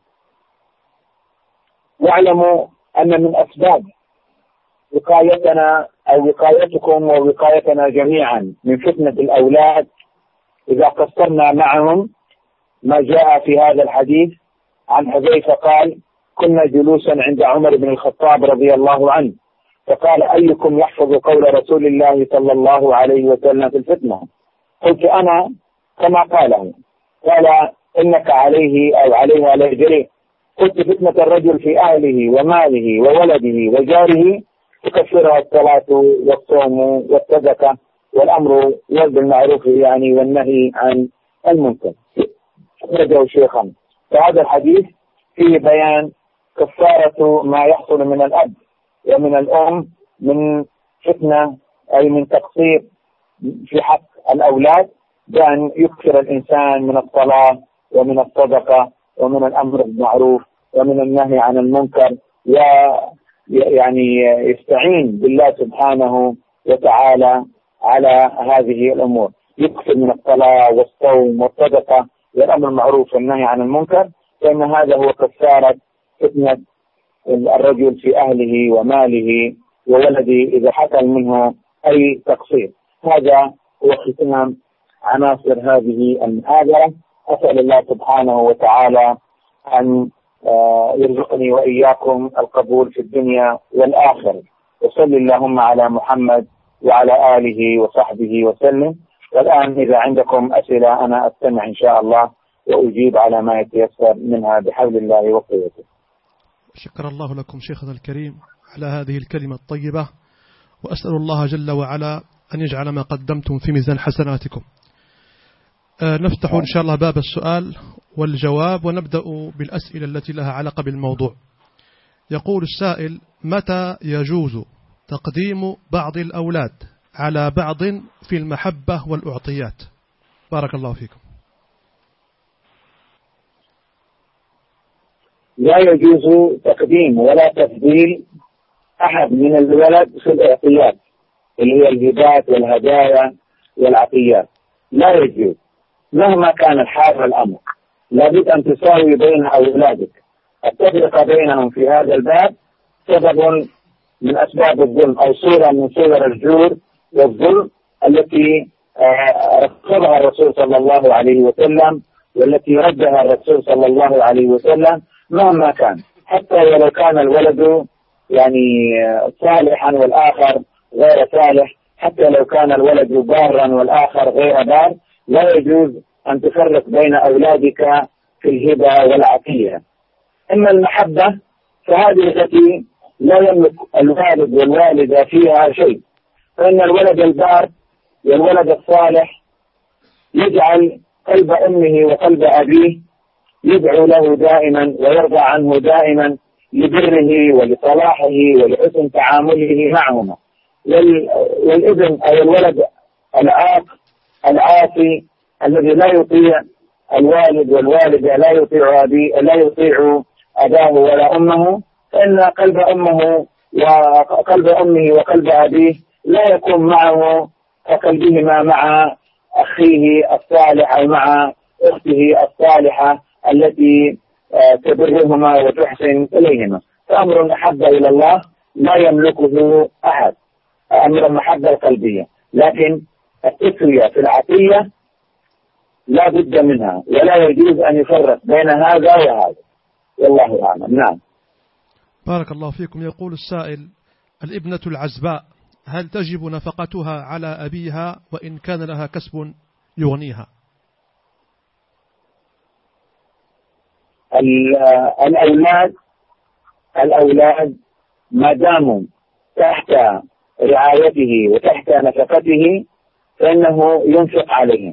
واعلموا أن من أسباب وقايتنا أو وقايتكم ووقايتنا جميعا من فتنة الأولاد إذا قصرنا معهم ما جاء في هذا الحديث عن حذيفة قال: كنا جلوسا عند عمر بن الخطاب رضي الله عنه فقال: أيكم يحفظ قول رسول الله صلى الله عليه وسلم في الفتنة؟ قلت: أنا كما قاله. قال: إنك عليه أو عليها لجريء. قلت: فتنة الرجل في أهله وماله وولده وجاره تكفرها الصلاة والصوم والصدقة والأمر بالمعروف يعني والنهي عن المنكر. رجعوا شيخا. فهذا الحديث فيه بيان كفارة ما يحصل من الأب ومن الأم من فتنة أي من تقصير في حق الأولاد، بأن يكثر الإنسان من الصلاة ومن الصدقة ومن الأمر بالمعروف ومن النهي عن المنكر، يعني يستعين بالله سبحانه وتعالى على هذه الأمور، يكثر من الصلاة والصوم والصدقة والأمر بالمعروف والنهي عن المنكر، فإن هذا هو كفارة فتنة الرجل في أهله وماله وولده إذا حصل منه أي تقصير. هذا هو ختام عناصر هذه المحاضرة. أسأل الله سبحانه وتعالى أن يرزقني وإياكم القبول في الدنيا والآخرة، وصل اللهم على محمد وعلى آله وصحبه وسلم. والآن إذا عندكم أسئلة أنا أستمع إن شاء الله وأجيب على ما يتيسر منها بحول الله وقوته. شكر الله لكم شيخنا الكريم على هذه الكلمة الطيبة، وأسأل الله جل وعلا أن يجعل ما قدمتم في ميزان حسناتكم. نفتح إن شاء الله باب السؤال والجواب، ونبدأ بالأسئلة التي لها علاقة بالموضوع. يقول السائل: متى يجوز تقديم بعض الأولاد على بعض في المحبة والأعطيات؟ بارك الله فيكم. لا يجوز تقديم ولا تفضيل أحد من الولد في الأعطيات اللي هي الهبات والهدايا والعطيات، لا يجوز مهما كان الحال والأمر. لابد أن تساوي بين أولادك. التفرقة بينهم في هذا الباب سبب من أسباب الظلم، أو صورة من صور الجور والظلم التي رفضها الرسول صلى الله عليه وسلم، والتي ردها الرسول صلى الله عليه وسلم مهما كان، حتى ولو كان الولد يعني صالحا والآخر غير صالح، حتى لو كان الولد بارا والآخر غير بار، لا يجوز أن تفرق بين أولادك في الهبة والعطية. أما المحبة فهذه التي لا يملك الوالد والوالدة فيها شيء، فإن الولد البار والولد الصالح يجعل قلب أمه وقلب أبيه يدعو له دائما ويرضى عنه دائما لبره ولصلاحه ولحسن تعامله معهما. والابن أو الولد العاق العاصي الذي لا يطيع الوالد والوالدة، لا يطيع أباه ولا أمه، فإن قلب أمه وقلب أبيه لا يكون معه كقلبهما مع أخيه الصالح أو مع أخته الصالحة التي تبرهما وتحسن إليهما. فأمر المحبة إلى الله لا يملكه أحد، أمر المحبة القلبية، لكن التسوية في العطية لا بد منها، ولا يجوز أن يفرق بين هذا وهذا، والله أعلم. نعم. بارك الله فيكم. يقول السائل: الابنة العزباء هل تجب نفقتها على أبيها وإن كان لها كسب يغنيها؟ الأولاد ما داموا تحت رعايته وتحت نفقته فإنه ينفق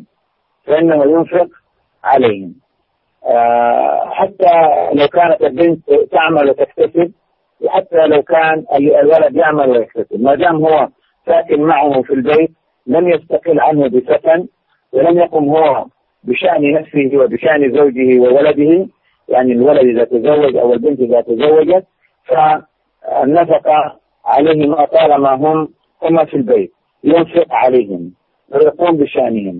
عليهم، حتى لو كانت البنت تعمل وتكتسب، وحتى لو كان الولد يعمل ويكتسب، ما دام هو ساكن معه في البيت لم يستقل عنه بسكن، ولم يقم هو بشأن نفسه وبشأن زوجه وولده، يعني الولد إذا تزوج أو البنت إذا تزوجت فالنفقة عليهم طالما هم في البيت، ينفق عليهم ويقوم بشأنهم.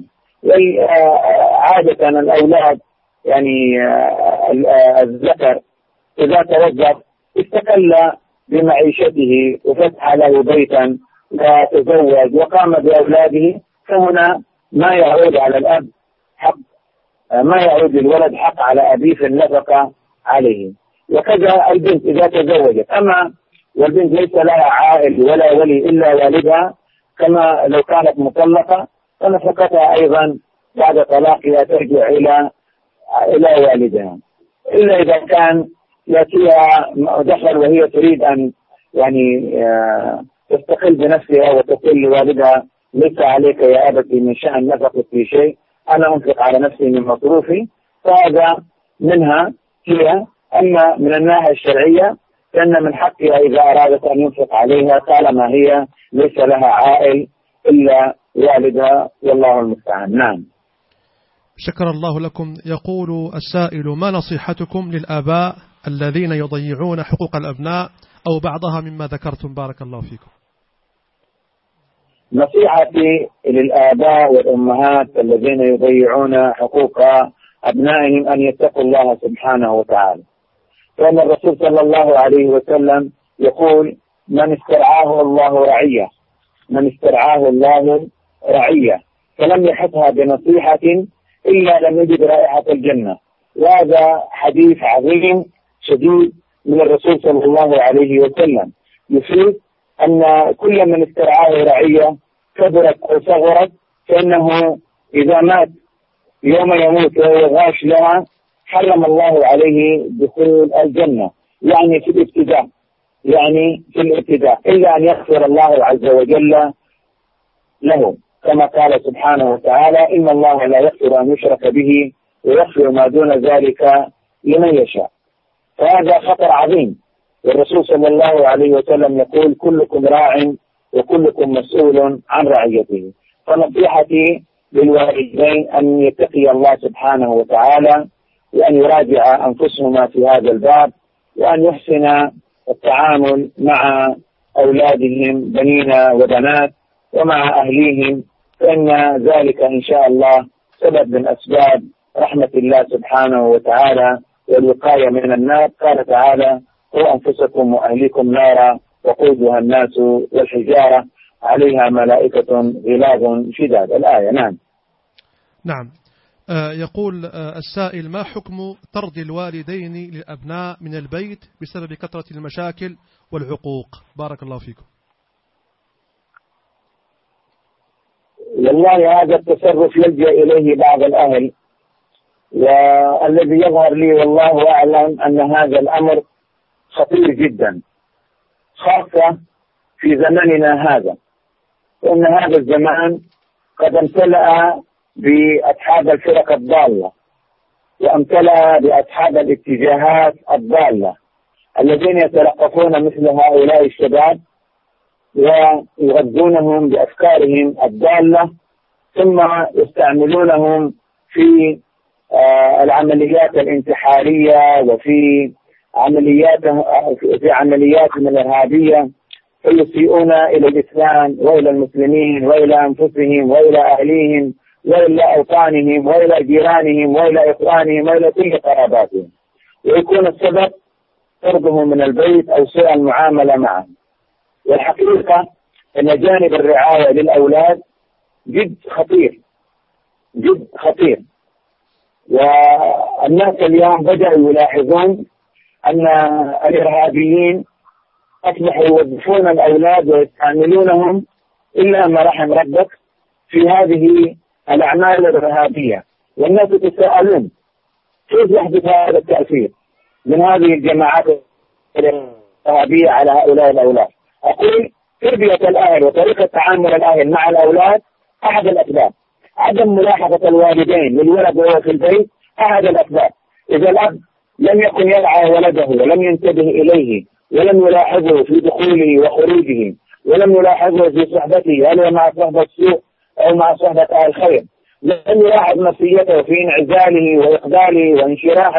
عادة الأولاد يعني الذكر إذا توظف استقل بمعيشته وفتح له بيتا وتزوج وقام بأولاده، فهنا ما يعود على الأب حق، ما يعود للولد حق على أبيه في النفقة عليه. وكذا البنت إذا تزوجت، أما والبنت ليس لها عائل ولا ولي إلا والدها، كما لو كانت مطلقة فنفقتها أيضا بعد طلاقها ترجع إلى والدها، إلا إذا كان يأتيها دخل وهي تريد أن يعني تستقل بنفسها وتقول لوالدها: ليس عليك يا أبتي من شأن نفقة في شيء، أنا أنفق على نفسي من مصروفي، فهذا منها هي. أما من الناحية الشرعية فإن من حقها إذا أرادت أن ينفق عليها طالما هي ليس لها عائل إلا والدها، والله المستعان. نعم. شكر الله لكم. يقول السائل: ما نصيحتكم للآباء الذين يضيعون حقوق الأبناء أو بعضها مما ذكرتم؟ بارك الله فيكم. نصيحتي للآباء والأمهات الذين يضيعون حقوق أبنائهم أن يتقوا الله سبحانه وتعالى، فإن الرسول صلى الله عليه وسلم يقول: من استرعاه الله رعية فلم يحطها بنصيحة إلا لم يجد رائحة الجنة. وهذا حديث عظيم شديد من الرسول صلى الله عليه وسلم يفيد أن كل من استرعاه رعية كبرت أو صغرت فإنه إذا مات يوم يموت وهو غاش لها حرم الله عليه دخول الجنة، يعني في الابتداء، يعني في الابتداء، إلا أن يغفر الله عز وجل له، كما قال سبحانه وتعالى: إن الله لا يغفر أن يشرك به ويغفر ما دون ذلك لمن يشاء. فهذا خطر عظيم. والرسول صلى الله عليه وسلم يقول: كلكم راع وكلكم مسؤول عن رعيته. فنصيحتي للوالدين أن يتقي الله سبحانه وتعالى، وأن يراجع أنفسهما في هذا الباب، وأن يحسن التعامل مع أولادهم بنين وبنات ومع أهليهم، فإن ذلك إن شاء الله سبب من أسباب رحمة الله سبحانه وتعالى والوقاية من النار. قال تعالى: قوا أنفسكم وأهليكم نارا وقودها الناس والحجارة عليها ملائكة غلاظ شداد. الآية. نعم. يقول السائل: ما حكم طرد الوالدين للأبناء من البيت بسبب كثرة المشاكل والعقوق؟ بارك الله فيكم. والله هذا التصرف يلجأ إليه بعض الأهل، والذي يظهر لي والله أعلم أن هذا الأمر خطير جدا، خاصة في زمننا هذا، وأن هذا الزمان قد امتلأ بأصحاب الفرق الضالة، وامتلأ بأصحاب الاتجاهات الضالة الذين يتلقفون مثل هؤلاء الشباب ويغذونهم بأفكارهم الضالة، ثم يستعملونهم في العمليات الانتحارية وفي عملياتهم الإرهابية، فيسيئون إلى الإسلام وإلى المسلمين وإلى أنفسهم وإلى أهليهم وإلى أوطانهم وإلى جيرانهم وإلى إخوانهم وإلى كل قراباتهم، ويكون السبب طردهم من البيت أو سوء المعاملة معهم. والحقيقة أن جانب الرعاية للأولاد جد خطير، جد خطير. والناس اليوم بدأوا يلاحظون أن الإرهابيين أصبحوا يوظفون الأولاد ويستعملونهم إلا ما رحم ربك في هذه الأعمال الإرهابية، والناس يتساءلون كيف يحدث هذا التأثير من هذه الجماعات الإرهابية على هؤلاء الأولاد. أقول تربية الأهل وطريقة تعامل الأهل مع الأولاد أحد الأسباب. عدم ملاحظة الوالدين للولد وهو في البيت أحد الأسباب. إذا الأب لم يكن يرعى ولده ولم ينتبه إليه ولم يلاحظه في دخوله وخروجه ولم يلاحظه في صحبته، هل هو مع صحبة السوء أو مع صحبة أهل الخير، لم يلاحظ نفسيته في انعزاله وإقباله وانشراحه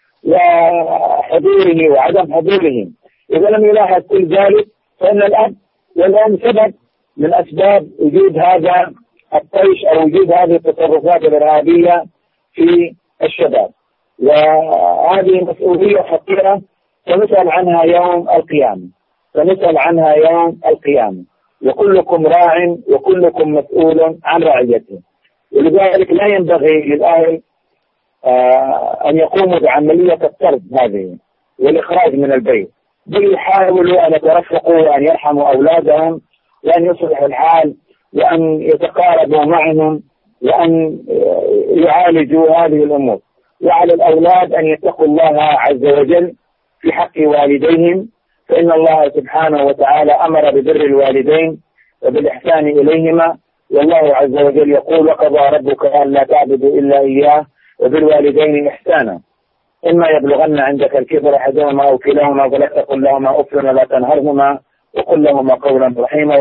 وحضوره وعدم حضوره، إذا لم يلاحظ كل ذلك فإن الأب والأم سبب من أسباب وجود هذا الطيش أو وجود هذه التصرفات الإرهابية في الشباب. وهذه مسؤولية خطيرة سنسأل عنها يوم القيامة، سنسأل عنها يوم القيامة. وكلكم راع وكلكم مسؤول عن رعيته. ولذلك لا ينبغي للأهل أن يقوموا بعملية الطرد هذه والإخراج من البيت، بل يحاولوا أن يترفقوا وأن يرحموا أولادهم وأن يصلحوا الحال وأن يتقاربوا معهم وأن يعالجوا هذه الأمور. وعلى الأولاد أن يتقوا الله عز وجل في حق والديهم، فإن الله سبحانه وتعالى أمر ببر الوالدين وبالإحسان إليهما، والله عز وجل يقول: وقضى ربك ألا تعبدوا إلا إياه وبالوالدين إحسانا إما يبلغن عندك الكبر أحدهما أو كلاهما فلا تقل لهما أف ولا تنهرهما وقل لهما قولا رحيما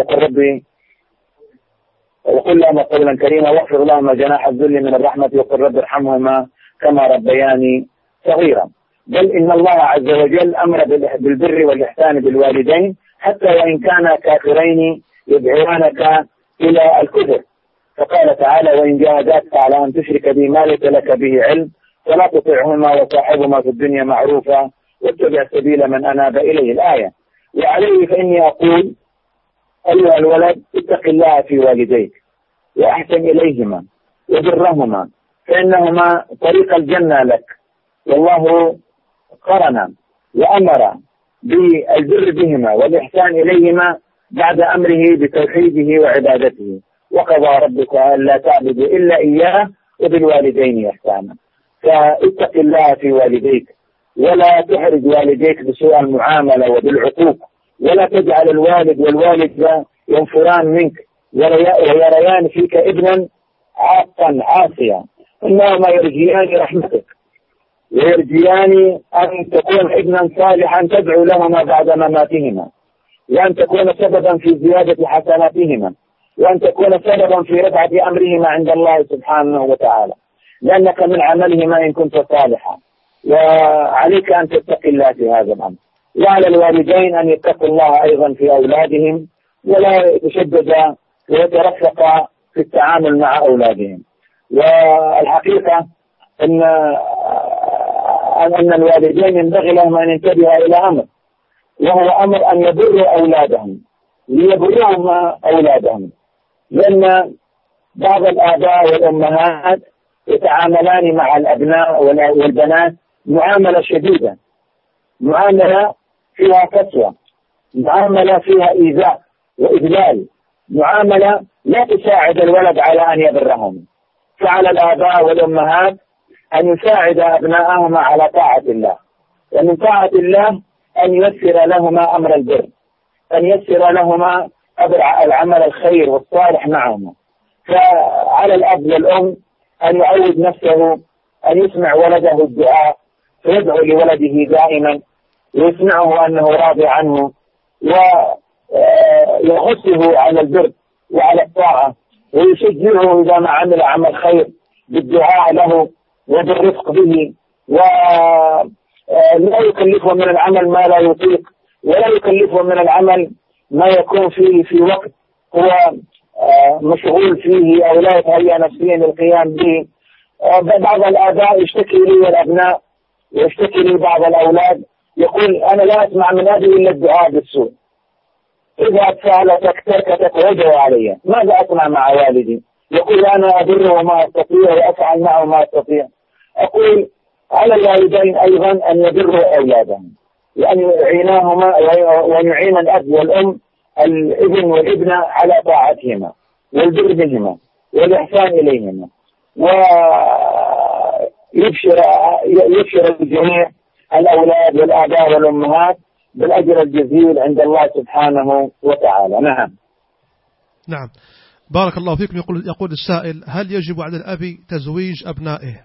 وقل لهما قولا كريما واخفض لهما جناح الذل من الرحمة وقل رب ارحمهما كما ربياني صغيرا. بل إن الله عز وجل أمر بالبر والإحسان بالوالدين حتى وإن كانا كافرين يدعونك إلى الكفر، فقال تعالى: وإن جاهداك على أن تشرك بي ما ليس لك به علم فلا تطعهما وصاحبهما في الدنيا معروفا واتبع سبيل من أناب إليه. الآية. وعليه فإني أقول: أيها الولد اتق الله في والديك وأحسن إليهما وبرهما فإنهما طريق الجنة لك، والله قرن وأمر بالبر بهما والإحسان إليهما بعد أمره بتوحيده وعبادته. وقضى ربك ألا تعبدوا إلا إياه وبالوالدين إحسانا. فاتق الله في والديك ولا تحرج والديك بسوء المعاملة وبالعقوق ولا تجعل الوالد والوالدة ينفران منك ويريان فيك ابنا عاقا عاصيا، إنما يرجيان رحمتك ويرجيان أن تكون ابنا صالحا تدعو لهما بعد مماتهما، وأن تكون سببا في زيادة حسناتهما، وأن تكون سببا في رفعة أمرهما عند الله سبحانه وتعالى، لأنك من عملهما إن كنت صالحا. وعليك أن تتقي الله في هذا الأمر، وعلى الوالدين أن يتقوا الله أيضا في أولادهم، ولا يتشدد ويترفق في التعامل مع أولادهم. والحقيقة أن الوالدين ينبغي لهم أن ينتبهوا إلى أمر، وهو أمر أن يبروا أولادهم، ليبرهم أولادهم، لأن بعض الآباء والأمهات يتعاملان مع الأبناء والبنات معاملة شديدة، معاملة فيها قسوة، معاملة فيها إيذاء وإذلال، معاملة لا تساعد الولد على أن يبرهم. فعلى الآباء والأمهات أن يساعد أبناءهما على طاعة الله، ومن طاعة الله أن ييسر لهما أمر البر، أن ييسر لهما العمل الخير والصالح معهما. فعلى الأب والأم أن يعود نفسه أن يسمع ولده الدعاء، فيدعو لولده دائما ويسمعه أنه راضي عنه، ويحثه على البر وعلى الطاعة، ويشجعه إذا ما عمل عمل خير بالدعاء له وبالرفق به، ولا يكلفه من العمل ما لا يطيق، ولا يكلفه من العمل ما يكون فيه في وقت هو مشغول فيه أو لا يتهيأ نفسيا للقيام به. بعض الآباء يشتكي لي الأبناء ويشتكي لي بعض الأولاد، يقول أنا لا أسمع من أبي إلا الدعاء بالسوء، إذا فعلتك تركتك وجهه علي، ماذا أصنع مع والدي؟ يقول أنا أبره ما أستطيع وأفعل معه ما أستطيع. أقول على الوالدين أيضا أن يبروا أولادهم، وأن يعيناهما وأن يعين الأب والأم الابن والابنة على طاعتهما والبر بهما والإحسان إليهما، ويبشر الجميع الأولاد والآباء والأمهات بالأجر الجزيل عند الله سبحانه وتعالى. نعم. نعم، بارك الله فيكم. يقول السائل: هل يجب على الأب تزويج أبنائه؟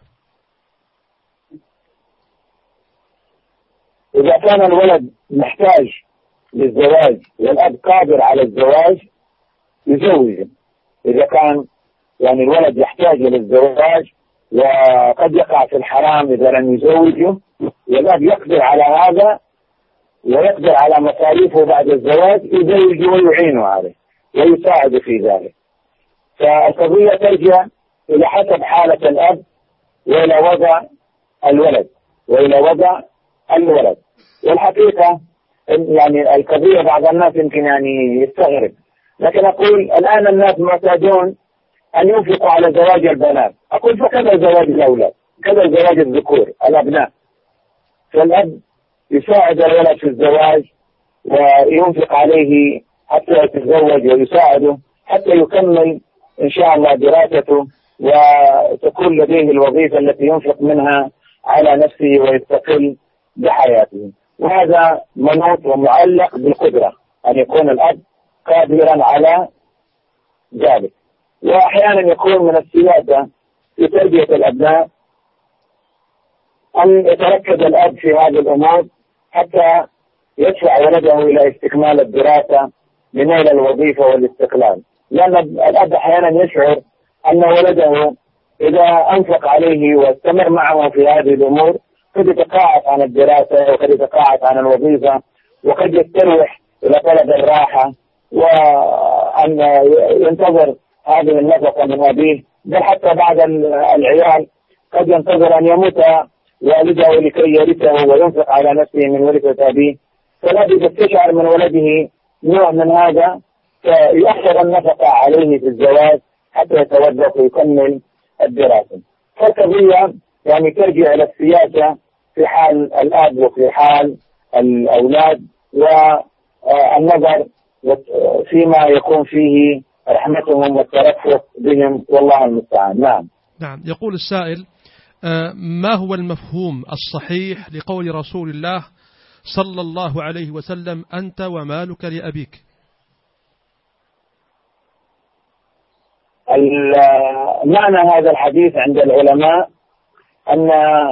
إذا كان الولد محتاج للزواج والأب قادر على الزواج يزوجه. إذا كان يعني الولد يحتاج للزواج وقد يقع في الحرام إذا لم يزوجه، والأب يقدر على هذا ويقدر على مصاريفه بعد الزواج، يزوجه ويعينه عليه ويساعد في ذلك. فالقضية ترجع إلى حسب حالة الأب وإلى وضع الولد والحقيقة يعني القضية بعض الناس يمكن يعني يستغرب، لكن أقول الآن الناس محتاجون أن ينفقوا على زواج البنات، أقول فكذا زواج الأولاد، كذا زواج الذكور الأبناء. فالأب يساعد الولد في الزواج وينفق عليه حتى يتزوج ويساعده حتى يكمل إن شاء الله دراسته وتكون لديه الوظيفة التي ينفق منها على نفسه ويستقل بحياته. وهذا منوط ومعلق بالقدرة أن يكون الأب قادرا على ذلك. وأحيانا يكون من السياسة في تربية الأبناء أن يتركز الأب في هذه الأمور حتى يدفع ولده إلى استكمال الدراسة لنيل الوظيفة والاستقلال، لأن الأب أحيانا يشعر أن ولده إذا أنفق عليه واستمر معه في هذه الأمور قد يتقاعد عن الدراسة وقد يتقاعد عن الوظيفة وقد يستروح إلى طلب الراحة، وأن ينتظر هذه النفقة من أبيه، بل حتى بعض العيال قد ينتظر أن يموت والده لكي يرثه وينفق على نفسه من ورثة أبيه. فالأب يستشعر من ولده نوع من هذا فيأخر النفقة عليه في الزواج حتى يتوظف ويكمل الدراسة. فالقضية يعني ترجع إلى السياسة في حال الأب وفي حال الأولاد، والنظر فيما يكون فيه رحمتهم والترفق بهم، والله المستعان. نعم. يقول السائل: ما هو المفهوم الصحيح لقول رسول الله صلى الله عليه وسلم: أنت ومالك لأبيك. معنى هذا الحديث عند العلماء أن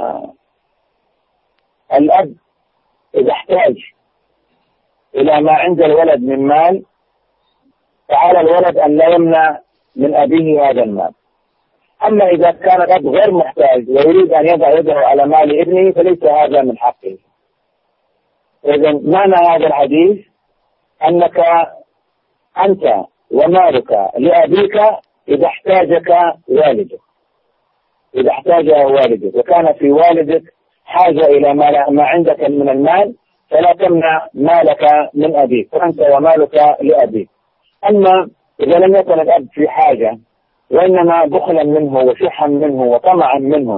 الأب إذا احتاج إلى ما عند الولد من مال فعلى الولد أن لا يمنع من أبيه هذا المال. أما إذا كان الأب غير محتاج ويريد أن يضع يده على مال ابنه فليس هذا من حقه. إذن معنى هذا الحديث أنك أنت ومالك لأبيك إذا احتاجك والدك، إذا احتاجه والدك وكان في والدك حاجة إلى ما عندك من المال فلا تمنع مالك من أبيك، فأنت ومالك لأبيك. أما إذا لم يكن الأب في حاجة وإنما بخلا منه وشحا منه وطمعا منه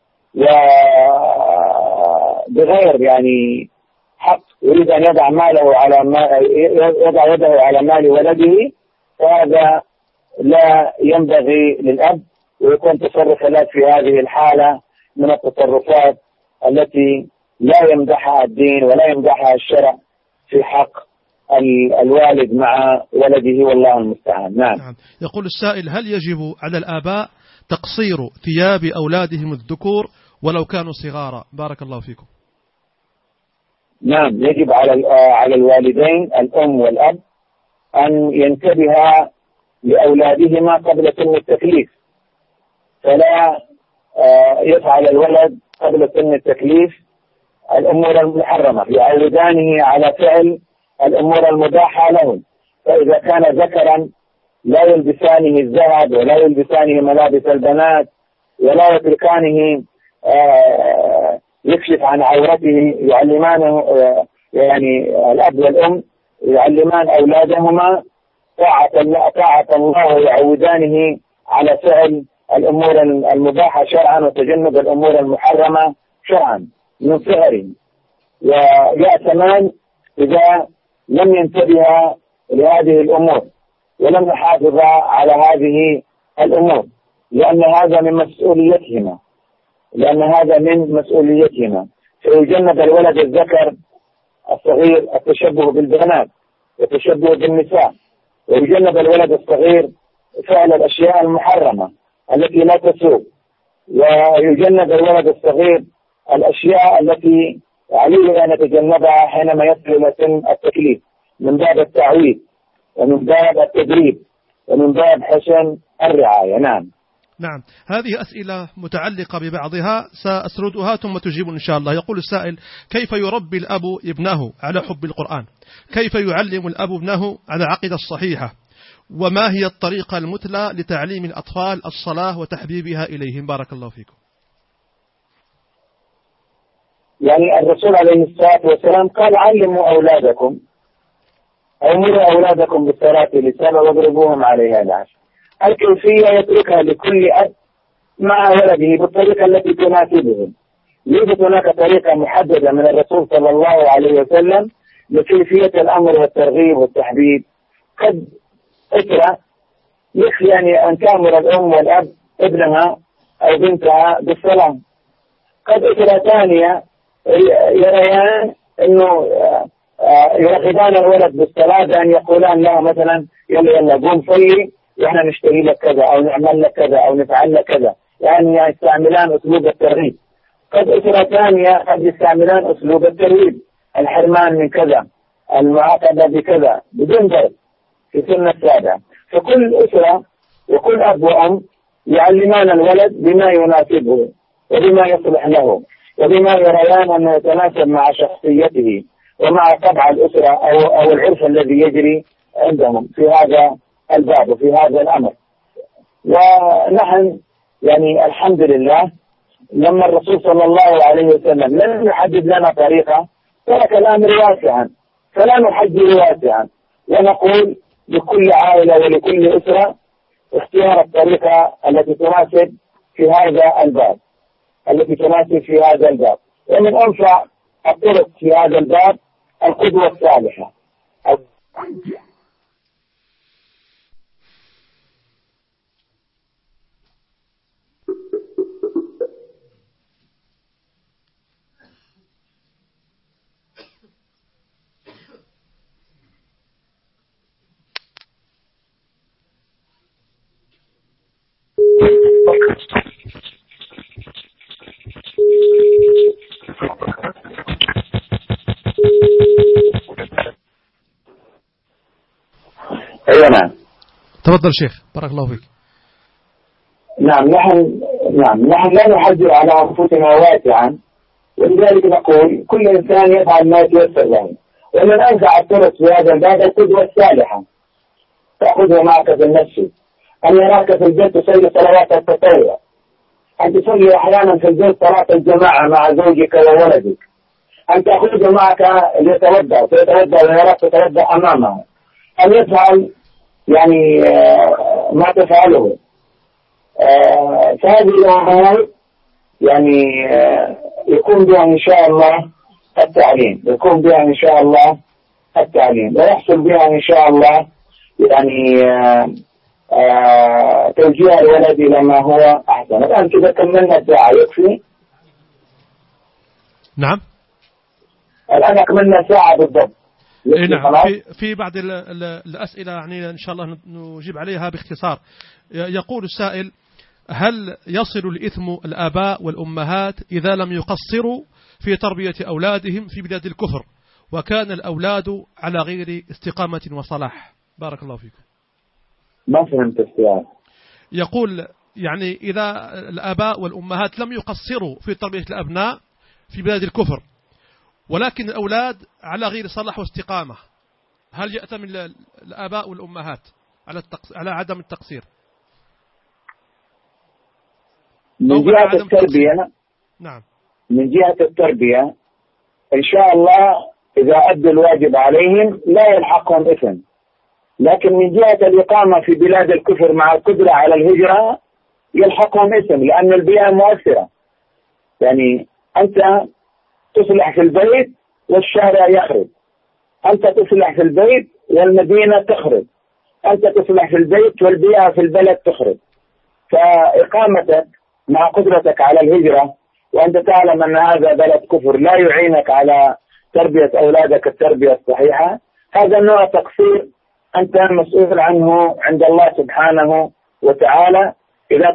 وبغير يعني حق يريد أن يضع ماله يضع يده على مال ولده، فهذا لا ينبغي للأب، ويكون تصرف الأب في هذه الحالة من التصرفات التي لا يمدحها الدين ولا يمدحها الشرع في حق الوالد مع ولده، والله المستعان. نعم. يقول السائل: هل يجب على الآباء تقصير ثياب أولادهم الذكور ولو كانوا صغارا؟ بارك الله فيكم. نعم، يجب على الوالدين الأم والأب أن ينتبها لأولادهما قبل سن التكليف، فلا يفعل الولد قبل سن التكليف الأمور المحرمة، يعودانه على فعل الأمور المباحة لهم. فإذا كان ذكرا لا يلبسانه الذهب ولا يلبسانه ملابس البنات ولا يتركانه يكشف عن عورته، يعلمانه يعني الأب والأم يعلمان أولادهما طاعة الله ويعودانه على فعل الأمور المباحة شرعا وتجنب الأمور المحرمة شرعا من صغرهم. ويأتمان إذا لم ينتبه لهذه الأمور ولم يحافظ على هذه الأمور، لأن هذا من مسؤوليتهما، فيجنب الولد الذكر الصغير التشبه بالبنات والتشبه بالنساء، ويجنب الولد الصغير فعل الأشياء المحرمة التي لا تسوء، ويجنب الولد الصغير الأشياء التي عليه أن يتجنبها حينما يصل إلى سن التكليف، من باب التعويد ومن باب التدريب ومن باب حسن الرعاية. نعم. نعم، هذه أسئلة متعلقة ببعضها سأسردها ثم تجيب إن شاء الله. يقول السائل: كيف يربي الأب ابنه على حب القرآن؟ كيف يعلم الأب ابنه على العقيدة الصحيحة؟ وما هي الطريقة المثلى لتعليم الأطفال الصلاة وتحبيبها إليهم؟ بارك الله فيكم. يعني الرسول عليه الصلاة والسلام قال: علموا أولادكم، أمروا أولادكم بالصلاة للسبع واضربوهم عليها العشر. الكيفية يتركها لكل أب مع ولده بالطريقة التي تناسبهم. ليست هناك طريقة محددة من الرسول صلى الله عليه وسلم لكيفية الأمر والترغيب والتحبيب. قد أسرة يكفي يعني أن تأمر الأم والأب ابنها أو بنتها بالصلاة. قد أسرة ثانية يريان أنه يرغبان الولد بالصلاة بأن يقولان له مثلا: يلا قوم صلي وإحنا نشتري لك كذا أو نعمل لك كذا أو نفعل لك كذا، يعني يستعملان أسلوب الترغيب. قد أسرة ثانية قد يستعملان أسلوب الترهيب، الحرمان من كذا، المعاقبة بكذا بدون ضرب في سن السابعة. فكل أسرة وكل أب وأم يعلمان الولد بما يناسبه وبما يصلح له وبما يريان أنه يتناسب مع شخصيته ومع طبع الأسرة أو العرف الذي يجري عندهم في هذا الباب وفي هذا الأمر. ونحن يعني الحمد لله لما الرسول صلى الله عليه وسلم لم يحدد لنا طريقة ترك الأمر واسعا، فلا نحدد واسعا ونقول لكل عائلة ولكل أسرة اختيار الطريقة التي تناسب في هذا الباب ومن أنفع الطرق في هذا الباب القدوة الصالحة. تفضل شيخ، بارك الله فيك. نعم نحن لا نحجر على أنفسنا واسعا، ولذلك نقول كل إنسان يفعل ما يتيسر له. ومن أنفع الطرق في هذا الباب القدوة الصالحة، تأخذها معك في المسجد، أن يراك في البيت تصلي صلوات التطوع، أن تصلي أحيانا في البيت صلاة الجماعة مع زوجك وولدك، أن تأخذه معك ليتوضأ فيتوضأ ويراك تتوضأ أمامه، أن يفعل يعني ما تفعله. فهذه الأمور يعني يكون بها إن شاء الله التعليم، ويحصل بها إن شاء الله يعني توجيه الولد إلى ما هو أحسن. الآن كذا كملنا الساعة، يكفي؟ نعم، الآن أكملنا ساعة بالضبط. نعم. في بعض الأسئلة يعني إن شاء الله نجيب عليها باختصار. يقول السائل: هل يصل الإثم الآباء والأمهات إذا لم يقصروا في تربية أولادهم في بلاد الكفر وكان الأولاد على غير استقامة وصلاح؟ بارك الله فيكم. ما فهمت السؤال. يقول يعني إذا الآباء والأمهات لم يقصروا في تربية الأبناء في بلاد الكفر ولكن الأولاد على غير صلاح واستقامة، هل يأتم الآباء والأمهات على عدم التقصير؟ من جهة التربية، نعم، من جهة التربية إن شاء الله إذا أدوا الواجب عليهم لا يلحقهم إثم، لكن من جهة الإقامة في بلاد الكفر مع القدرة على الهجرة يلحقهم إثم، لأن البيئة مؤثرة. يعني أنت تصلح في البيت والشارع يخرب، أنت تصلح في البيت والمدينة تخرب، أنت تصلح في البيت والبيئة في البلد تخرب. فإقامتك مع قدرتك على الهجرة وأنت تعلم أن هذا بلد كفر لا يعينك على تربية أولادك التربية الصحيحة، هذا نوع تقصير أنت مسؤول عنه عند الله سبحانه وتعالى إذا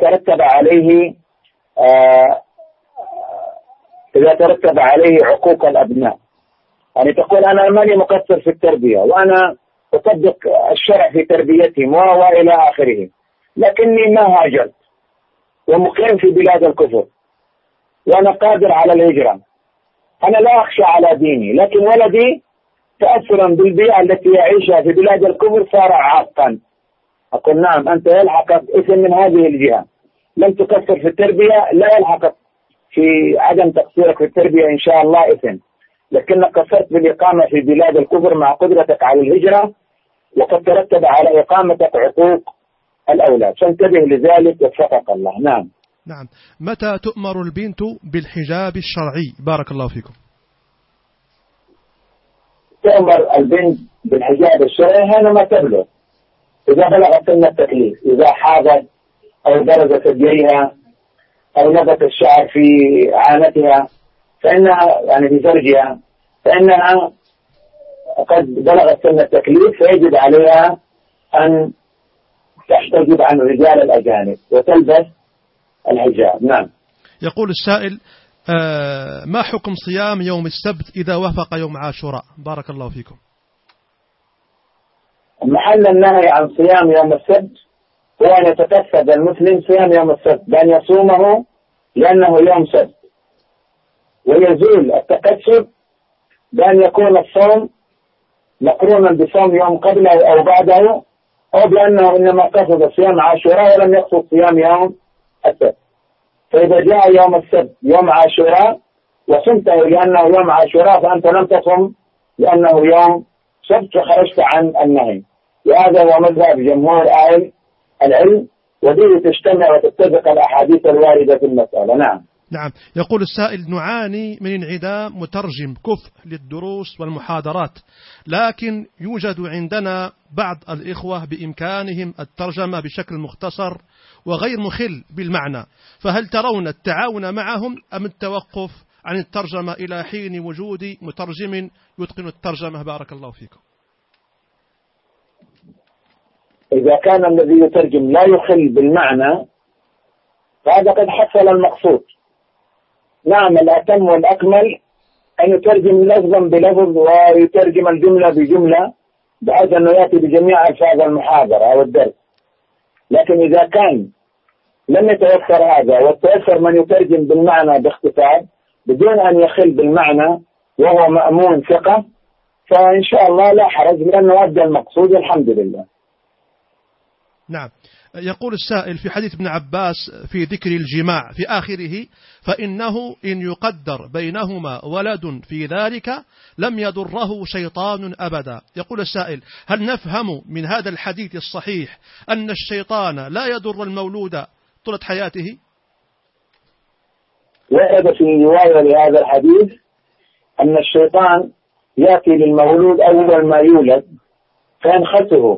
ترتب عليه عقوق الأبناء. يعني تقول أنا ماني مقصر في التربية وأنا أطبق الشرع في تربيتهم وإلى آخره، لكني ما هاجرت ومقيم في بلاد الكفر وأنا قادر على الهجرة، أنا لا أخشى على ديني، لكن ولدي تأثرا بالبيئة التي يعيشها في بلاد الكفر صار عاقا. أقول نعم، أنت يلحقك إثم من هذه الجهة. لم تقصر في التربية لا يلحقك في عدم تقصيرك في التربية إن شاء الله إثم، لكنك قصرت بالإقامة في بلاد الكفر مع قدرتك على الهجرة وقد ترتب على إقامتك عقوق الأولاد، فانتبه لذلك وفقك الله. نعم. نعم. متى تؤمر البنت بالحجاب الشرعي؟ بارك الله فيكم. تؤمر البنت بالحجاب الشرعي حينما تبلغ، إذا بلغت سن التكليف، إذا حاضت أو درجت ثدييها أو نبت الشعر في عانتها فإنها يعني في فرجها فإنها قد بلغت سن التكليف، فيجب عليها أن تحتجب عن رجال الأجانب وتلبس الحجاب. نعم. يقول السائل: ما حكم صيام يوم السبت إذا وافق يوم عاشوراء؟ بارك الله فيكم. محل النهي عن صيام يوم السبت هو أن يتكسب المسلم صيام يوم السبت بأن يصومه لأنه يوم سبت، ويزول التكسب بأن يكون الصوم مقرونا بصوم يوم قبله أو بعده، أو بأنه إنما قصد صيام عاشوراء ولم يقصد صيام يوم السبت. فإذا جاء يوم السبت يوم عاشوراء وصمته لأنه يوم عاشوراء فأنت لم تصم لأنه يوم سبت فخرجت عن النهي، وهذا هو مذهب جمهور أهل العلم، وبه تجتمع وتتفق الأحاديث الواردة في المسألة. نعم. نعم. يقول السائل: نعاني من انعدام مترجم كفء للدروس والمحاضرات، لكن يوجد عندنا بعض الإخوة بإمكانهم الترجمة بشكل مختصر وغير مخل بالمعنى، فهل ترون التعاون معهم أم التوقف عن الترجمة إلى حين وجود مترجم يتقن الترجمة؟ بارك الله فيكم. إذا كان الذي يترجم لا يخل بالمعنى فهذا قد حصل المقصود. نعم، الأتم والأكمل أن يترجم لفظا بلفظ ويترجم الجملة بجملة بحيث أنه يأتي بجميع ألفاظ المحاضرة أو الدرس، لكن إذا كان لم يتوفر هذا وتوفر من يترجم بالمعنى باختصار بدون أن يخل بالمعنى وهو مأمون ثقة، فإن شاء الله لا حرج، لأنه أدى المقصود الحمد لله. نعم. يقول السائل في حديث ابن عباس في ذكر الجماع في آخره: فإنه إن يقدر بينهما ولد في ذلك لم يضره شيطان أبدا. يقول السائل: هل نفهم من هذا الحديث الصحيح أن الشيطان لا يضر المولود طول حياته؟ ورد في رواية لهذا الحديث أن الشيطان يأتي للمولود أول ما يولد فينخسه،